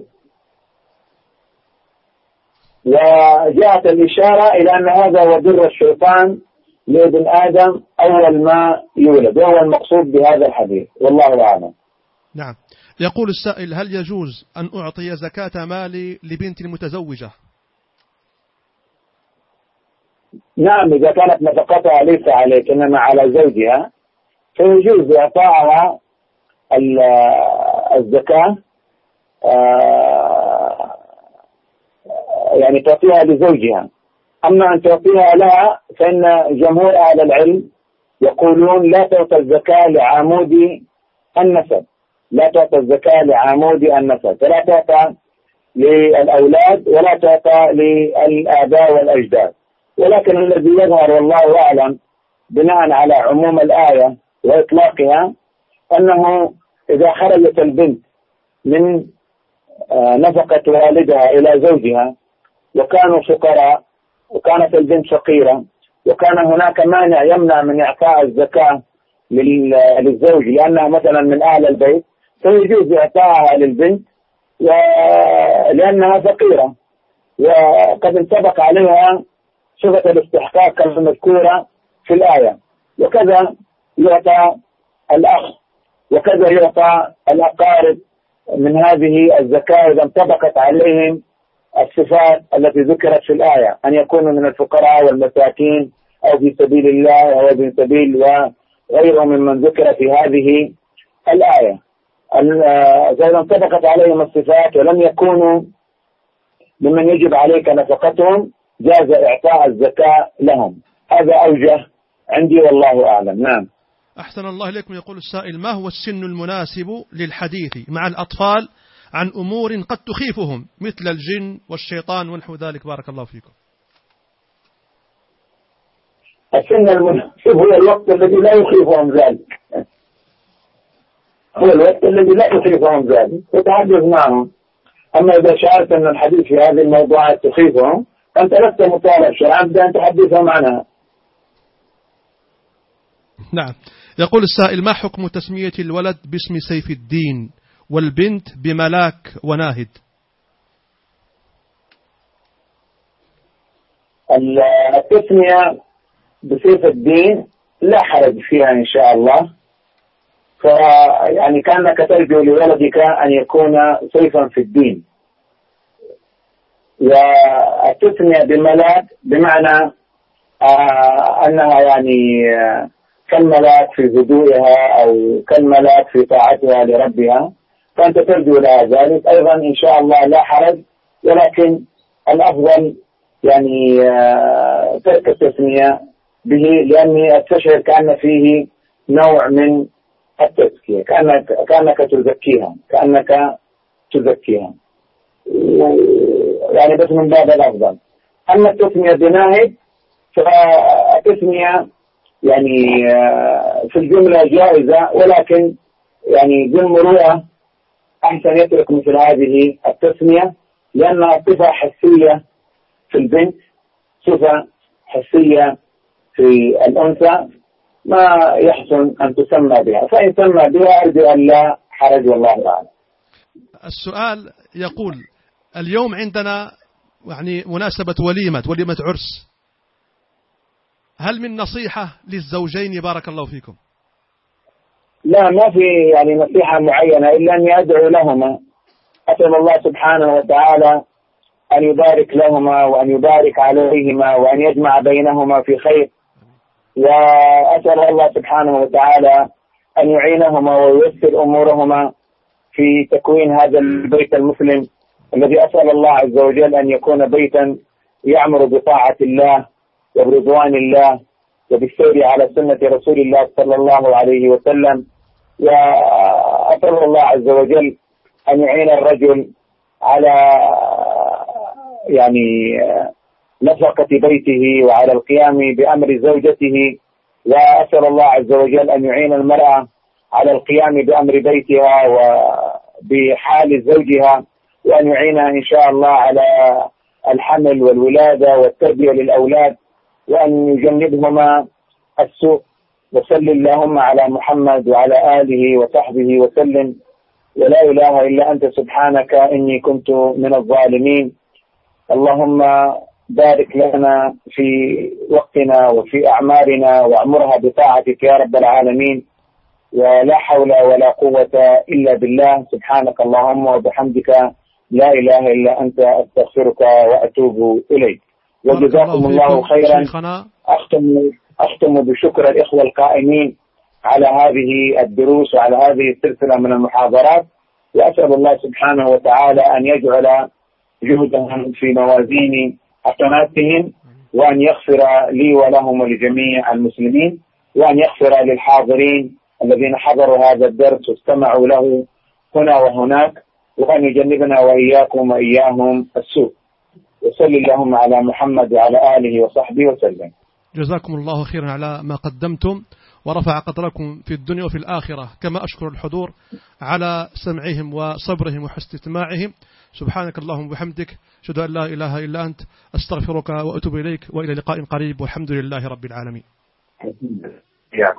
وجاءت الإشارة إلى أن هذا هو ضر الشيطان لابن آدم أول ما يولد، وهو المقصود بهذا الحديث، والله أعلم. نعم. يقول السائل: هل يجوز أن أعطي زكاة مالي لبنت متزوجة؟ نعم، إذا كانت نفقتها ليس عليك إنما على زوجها فيجوز إعطائها الزكاة، يعني تعطيها لزوجها. أما أن تعطيها لها فإن جمهور أهل العلم يقولون لا تعطى الزكاة لعمود النسب، لا تعطى الزكاة لعمود النسب، فلا تعطى للأولاد ولا تعطى للآباء والأجداد. ولكن الذي يظهر والله أعلم بناء على عموم الآية وإطلاقها أنه إذا خرجت البنت من نفقة والدها إلى زوجها وكانوا فقراء وكانت البنت فقيرة وكان هناك مانع يمنع من إعطاء الزكاة للزوج لأنها مثلا من أهل البيت، فيجوز إعطائها للبنت لأنها فقيرة وقد انطبق عليها صفة الاستحقاق المذكورة في الآية. وكذا يعطى الأخ وكذا يعطى الأقارب من هذه الزكاة إذا انطبقت عليهم الصفات التي ذكرت في الآية، أن يكونوا من الفقراء والمساكين أو في سبيل الله أو ابن سبيل وغيرهم ممن ذكر في هذه الآية. إذا انطبقت عليهم الصفات ولم يكونوا ممن يجب عليك نفقتهم جاز إعطاء الزكاة لهم. هذا أوجه عندي والله أعلم. نعم. أحسن الله إليكم. يقول السائل: ما هو السن المناسب للحديث مع الأطفال عن أمور قد تخيفهم مثل الجن والشيطان ونحو ذلك؟ بارك الله فيكم. السن المناسب هو الوقت الذي لا يخيفهم ذلك، هو الوقت الذي لا يخيفهم ذلك تتحدث معهم. أما إذا شعرت أن الحديث في هذه الموضوعات تخيفهم أنت لست مطالب شرعا بأن تحدثهم عنها. نعم. يقول السائل: ما حكم تسمية الولد باسم سيف الدين والبنت بملاك وناهد؟ التسمية بسيف الدين لا حرج فيها إن شاء الله، فيعني كأنك ترجو لولدك أن يكون سيفا في الدين. والتسمية بملاك بمعنى أنها يعني كالملاك في هدوئها أو كالملاك في طاعتها لربها، فأنت ترجو لها ذلك أيضا إن شاء الله لا حرج، ولكن الأفضل يعني ترك التسمية به، لأني أستشعر كأن فيه نوع من التزكية، كأنك تزكيها يعني بس من باب الأفضل. أما التسمية بناهد فالتسمية يعني في الجملة جائزة، ولكن يعني بالمروءة أحسن يترك مثل هذه التسمية، لأنها صفة حسية في البنت، صفة حسية في الأنثى ما يحسن أن تسمى بها، فإن سمى بها أرجو أن لا حرج والله أعلم. السؤال يقول: اليوم عندنا يعني مناسبة وليمة عرس، هل من نصيحة للزوجين بارك الله فيكم؟ لا، ما في يعني نصيحة معينة إلا أن يدعو لهما، أسأل الله سبحانه وتعالى أن يبارك لهما وأن يبارك عليهما وأن يجمع بينهما في خير، وأسأل الله سبحانه وتعالى أن يعينهما وييسر أمورهما في تكوين هذا البيت المسلم الذي أسأل الله عز وجل أن يكون بيتا يعمر بطاعة الله وبرضوان الله وبالسير على سنة رسول الله صلى الله عليه وسلم. وأسأل الله عز وجل أن يعين الرجل على نفقة بيته وعلى القيام بأمر زوجته، وأسأل الله عز وجل أن يعين المرأة على القيام بأمر بيتها وبحال زوجها، وأن يعينها إن شاء الله على الحمل والولادة والتربية للأولاد، وأن يجنبهما السوء. وصل اللهم على محمد وعلى آله وصحبه وسلم. ولا إله إلا أنت سبحانك إني كنت من الظالمين. اللهم بارك لنا في وقتنا وفي أعمارنا وأعمرها بطاعتك يا رب العالمين. ولا حول ولا قوة إلا بالله. سبحانك اللهم وبحمدك لا إله إلا أنت أستغفرك وأتوب إليك. وجزاكم الله خيرا. أختم بشكر الإخوة القائمين على هذه الدروس وعلى هذه السلسلة من المحاضرات، وأسأل الله سبحانه وتعالى أن يجعل جهدهم في موازين حسناتهم، وأن يغفر لي ولهم ولجميع المسلمين، وأن يغفر للحاضرين الذين حضروا هذا الدرس واستمعوا له هنا وهناك، وأن يجنبنا وإياكم وإياهم السوء. وصل اللهم على محمد وعلى آله وصحبه وسلم. جزاكم الله خيرا على ما قدمتم، ورفع قدركم في الدنيا وفي الآخرة. كما أشكر الحضور على سمعهم وصبرهم وحسن استماعهم. سبحانك اللهم وبحمدك، أشهد أن لا إله إلا أنت، أستغفرك وأتوب إليك، وإلى لقاء قريب، والحمد لله رب العالمين.